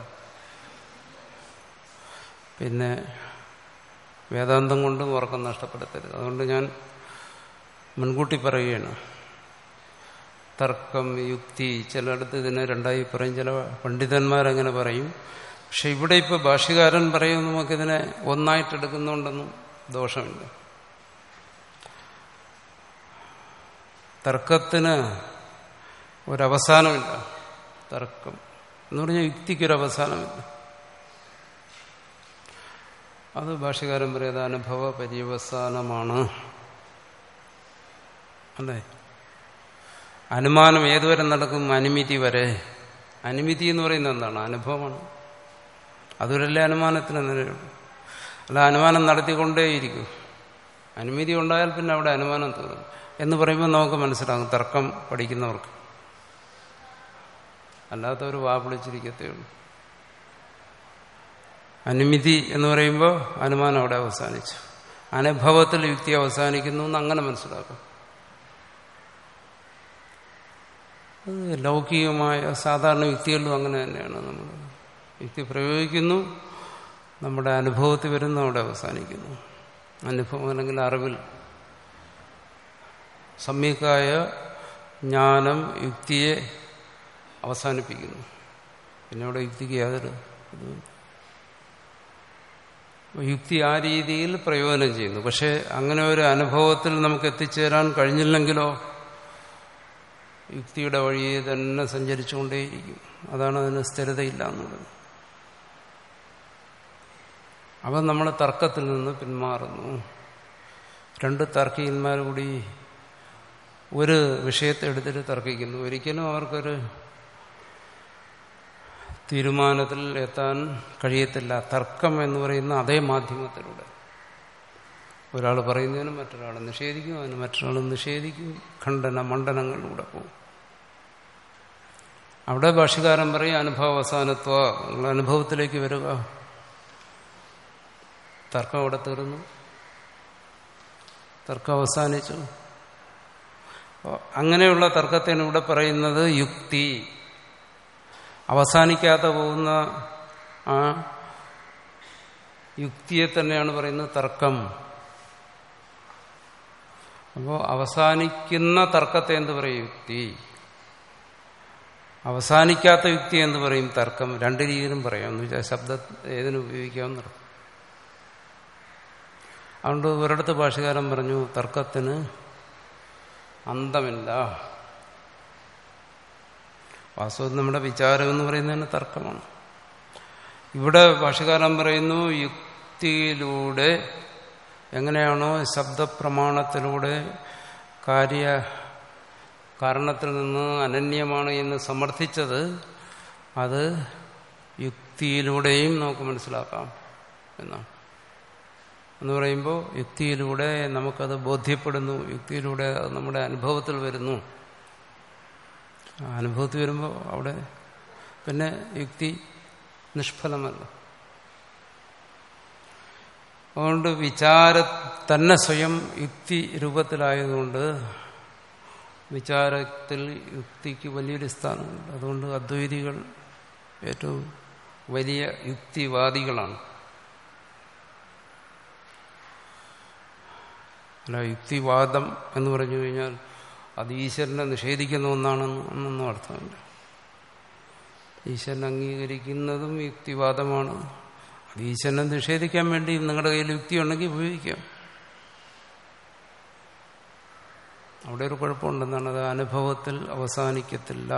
പിന്നെ വേദാന്തം കൊണ്ടും ഉറക്കം നഷ്ടപ്പെടുത്തരുത്. അതുകൊണ്ട് ഞാൻ മുൻകൂട്ടി പറയുകയാണ്. തർക്കം, യുക്തി, ചിലയിടത്ത് ഇതിനെ രണ്ടായി പറയും. ചില പണ്ഡിതന്മാരങ്ങനെ പറയും. പക്ഷെ ഇവിടെ ഇപ്പോൾ ഭാഷ്യകാരൻ പറയും നമുക്കിതിനെ ഒന്നായിട്ടെടുക്കുന്നുണ്ടെന്നും ദോഷമില്ല. തർക്കത്തിന് ഒരവസാനമില്ല. തർക്കം എന്ന് പറഞ്ഞാൽ യുക്തിക്കൊരവസാനമില്ല. അത് ഭാഷ്യകാരൻ പറയുന്നത് അനുഭവ പര്യവസാനമാണ്. അല്ലേ? അനുമാനം ഏതുവരെ നടക്കും? അനുമിതി വരെ. അനുമിതി എന്ന് പറയുന്നത് എന്താണ്? അനുഭവമാണ്. അതുവരല്ലേ അനുമാനത്തിന് നിലയുള്ളൂ. അല്ല, അനുമാനം നടത്തിക്കൊണ്ടേയിരിക്കും. അനുമതി ഉണ്ടായാൽ പിന്നെ അവിടെ അനുമാനം തീർന്നു എന്ന് പറയുമ്പോൾ നമുക്ക് മനസ്സിലാകും, തർക്കം പഠിക്കുന്നവർക്ക്. അല്ലാത്തവർ വാ വിളിച്ചിരിക്കത്തേ ഉള്ളൂ. അനുമതി എന്ന് പറയുമ്പോൾ അനുമാനം അവിടെ അവസാനിച്ചു. അനുഭവത്തിൽ യുക്തി അവസാനിക്കുന്നു എന്ന് അങ്ങനെ മനസ്സിലാക്കും. അത് ലൗകികമായ സാധാരണ യുക്തികളിലും അങ്ങനെ തന്നെയാണ്. നമ്മൾ യുക്തി പ്രയോഗിക്കുന്നു, നമ്മുടെ അനുഭവത്തിൽ വരുന്ന അവിടെ അവസാനിക്കുന്നു. അനുഭവം അല്ലെങ്കിൽ അറിവിൽ സമ്യക്കായ ജ്ഞാനം യുക്തിയെ അവസാനിപ്പിക്കുന്നു. പിന്നെ അവിടെ യുക്തിക്ക് യാതൊരു യുക്തി ആ രീതിയിൽ പ്രയോജനം ചെയ്യുന്നു. പക്ഷെ അങ്ങനെ ഒരു അനുഭവത്തിൽ നമുക്ക് എത്തിച്ചേരാൻ കഴിഞ്ഞില്ലെങ്കിലോ യുക്തിയുടെ വഴിയെ തന്നെ സഞ്ചരിച്ചുകൊണ്ടേയിരിക്കും. അതാണ് അതിന് സ്ഥിരതയില്ല എന്നുള്ളത്. അപ്പം നമ്മൾ തർക്കത്തിൽ നിന്ന് പിന്മാറുന്നു. രണ്ട് തർക്കികന്മാർ കൂടി ഒരു വിഷയത്തെ എടുത്തിട്ട് തർക്കിക്കുന്നു. ഒരിക്കലും അവർക്കൊരു തീരുമാനത്തിൽ എത്താൻ കഴിയത്തില്ല. തർക്കം എന്ന് പറയുന്ന അതേ മാധ്യമത്തിലൂടെ ഒരാൾ പറയുന്നതിന് മറ്റൊരാൾ നിഷേധിക്കും, അതിന് മറ്റൊരാൾ നിഷേധിക്കും. ഖണ്ഡന മണ്ഡനങ്ങളിലൂടെ പോകും. അവിടെ ഭാഷ്യകാരൻ പറയും അനുഭവ അവസാനത്വ, നിങ്ങൾ അനുഭവത്തിലേക്ക് വരിക. തർക്കം അവിടെ തീർന്നു. തർക്കം അവസാനിച്ചു. അങ്ങനെയുള്ള തർക്കത്തിന് ഇവിടെ പറയുന്നത് യുക്തി. അവസാനിക്കാതെ പോകുന്ന ആ യുക്തിയെ തന്നെയാണ് പറയുന്നത് തർക്കം. അപ്പോൾ അവസാനിക്കുന്ന തർക്കത്തെ എന്ത് പറയും? യുക്തി. അവസാനിക്കാത്ത യുക്തി എന്ന് പറയും തർക്കം. രണ്ട് രീതിയിലും പറയാം. എന്ന് വെച്ചാൽ ശബ്ദ ഏതിനും ഉപയോഗിക്കാവുന്ന. അതുകൊണ്ട് ഒരിടത്ത് ഭാഷകാരൻ പറഞ്ഞു തർക്കത്തിന് അന്തമില്ല. വാസ്തവത്തിൽ നമ്മുടെ വിചാരം എന്ന് പറയുന്നതിന് തർക്കമാണ്. ഇവിടെ ഭാഷകാരൻ പറയുന്നു യുക്തിയിലൂടെ എങ്ങനെയാണോ ശബ്ദപ്രമാണത്തിലൂടെ കാര്യ കാരണത്തിൽ നിന്ന് അനന്യമാണ് എന്ന് സമർത്ഥിച്ചത്, അത് യുക്തിയിലൂടെയും നമുക്ക് മനസ്സിലാക്കാം എന്നാണ്. എന്ന് പറയുമ്പോൾ യുക്തിയിലൂടെ നമുക്കത് ബോധ്യപ്പെടുന്നു, യുക്തിയിലൂടെ അത് നമ്മുടെ അനുഭവത്തിൽ വരുന്നു. അനുഭവത്തിൽ വരുമ്പോൾ അവിടെ പിന്നെ യുക്തി നിഷ്ഫലമല്ല. അതുകൊണ്ട് വിചാര തന്നെ സ്വയം യുക്തി രൂപത്തിലായതുകൊണ്ട് വിചാരത്തിൽ യുക്തിക്ക് വലിയൊരു സ്ഥാനമുണ്ട്. അതുകൊണ്ട് അദ്വൈതികൾ ഏറ്റവും വലിയ യുക്തിവാദികളാണ്. അല്ല, യുക്തിവാദം എന്ന് പറഞ്ഞു കഴിഞ്ഞാൽ അത് ഈശ്വരനെ നിഷേധിക്കുന്ന ഒന്നാണെന്ന് ഒന്നൊന്നും അർത്ഥമില്ല. ഈശ്വരനെ അംഗീകരിക്കുന്നതും യുക്തിവാദമാണ്. അത് ഈശ്വരനെ നിഷേധിക്കാൻ വേണ്ടി നിങ്ങളുടെ കയ്യിൽ യുക്തി ഉണ്ടെങ്കിൽ ഉപയോഗിക്കാം. അവിടെ ഒരു കുഴപ്പമുണ്ടെന്നാണ്, അത് അനുഭവത്തിൽ അവസാനിക്കത്തില്ല.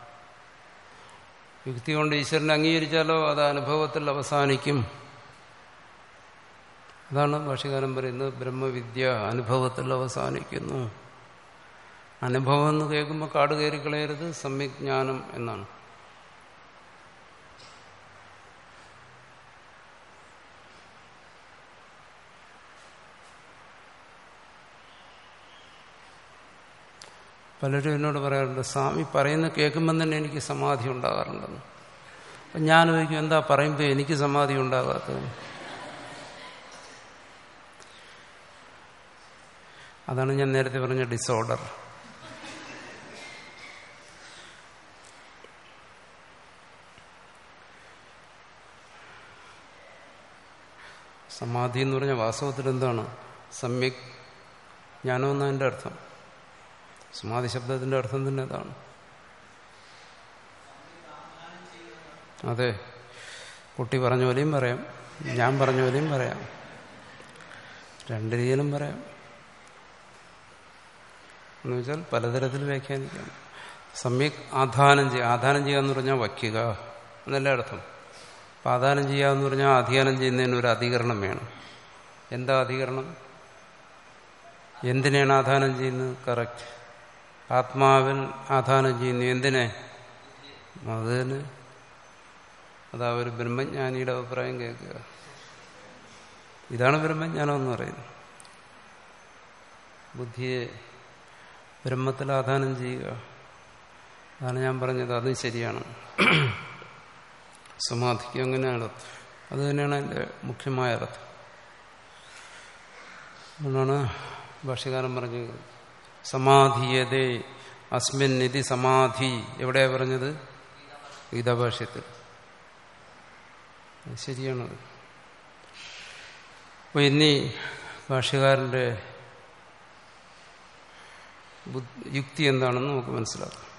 യുക്തി കൊണ്ട് ഈശ്വരനെ അംഗീകരിച്ചാലോ അത് അനുഭവത്തിൽ അവസാനിക്കും. അതാണ് ഭാഷ്യകാരൻ പറയുന്നത് ബ്രഹ്മവിദ്യ അനുഭവത്തിൽ അവസാനിക്കുന്നു. അനുഭവം എന്ന് കേൾക്കുമ്പോൾ കാട് കയറി കളയരുത്, സമ്യജ്ഞാനം എന്നാണ്. പലരും എന്നോട് പറയാറുണ്ട്, സ്വാമി പറയുന്ന കേൾക്കുമ്പം തന്നെ എനിക്ക് സമാധി ഉണ്ടാകാറുണ്ടെന്ന്. അപ്പം ഞാൻ ചോദിക്കും, എന്താ പറയുമ്പോൾ എനിക്ക് സമാധി ഉണ്ടാകാത്തത്? അതാണ് ഞാൻ നേരത്തെ പറഞ്ഞ ഡിസോർഡർ. സമാധി എന്ന് പറഞ്ഞാൽ വാസ്തവത്തിൽ എന്താണ്? സമ്യക് ജ്ഞാനമെന്നാണ് എൻ്റെ അർത്ഥം. സമാധി ശബ്ദത്തിന്റെ അർത്ഥം തന്നെ അതാണ്. അതെ, കുട്ടി പറഞ്ഞ പോലെയും പറയാം, ഞാൻ പറഞ്ഞ പോലെയും പറയാം, രണ്ട് രീതിയിലും പറയാം. എന്ന് വെച്ചാൽ പലതരത്തിൽ വ്യാഖ്യാനിക്കാം. സമ്യക് ആധാനം ചെയ്യുക, ആധാനം ചെയ്യുക എന്ന് പറഞ്ഞാൽ വയ്ക്കുക എന്നല്ല അർത്ഥം. അപ്പം ആധാനം ചെയ്യുക എന്ന് പറഞ്ഞാൽ അധികാരം ചെയ്യുന്നതിന് ഒരു അധികരണം വേണം. എന്താ അധികരണം? എന്തിനാണ് ആധാനം ചെയ്യുന്നത്? കറക്റ്റ്, ആത്മാവിൽ ആധാനം ചെയ്യുന്നു. എന്തിനെ? അതിന്. അതാ ഒരു ബ്രഹ്മജ്ഞാനിയുടെ അഭിപ്രായം കേൾക്കുക. ഇതാണ് ബ്രഹ്മജ്ഞാനം എന്ന് പറയുന്നത്. ബുദ്ധിയെ ബ്രഹ്മത്തിൽ ആധാനം ചെയ്യുക. അതാണ് ഞാൻ പറഞ്ഞത്, അതും ശരിയാണ്. സമാധിക്ക് അങ്ങനെയാണ്. അത് തന്നെയാണ് അതിൻ്റെ മുഖ്യമായ അർത്ഥം. അതുകൊണ്ടാണ് ഭാഷ്യകാരൻ പറഞ്ഞത് സമാധിയതേ അസ്മിൻ നിധി സമാധി. എവിടെയാ പറഞ്ഞത്? ഗീതാഭാഷ്യത്തിൽ. ശരിയാണത്. അപ്പൊ ഇനി ഭാഷ്യകാരന്റെ യുക്തി എന്താണെന്ന് നമുക്ക് മനസ്സിലാക്കാം.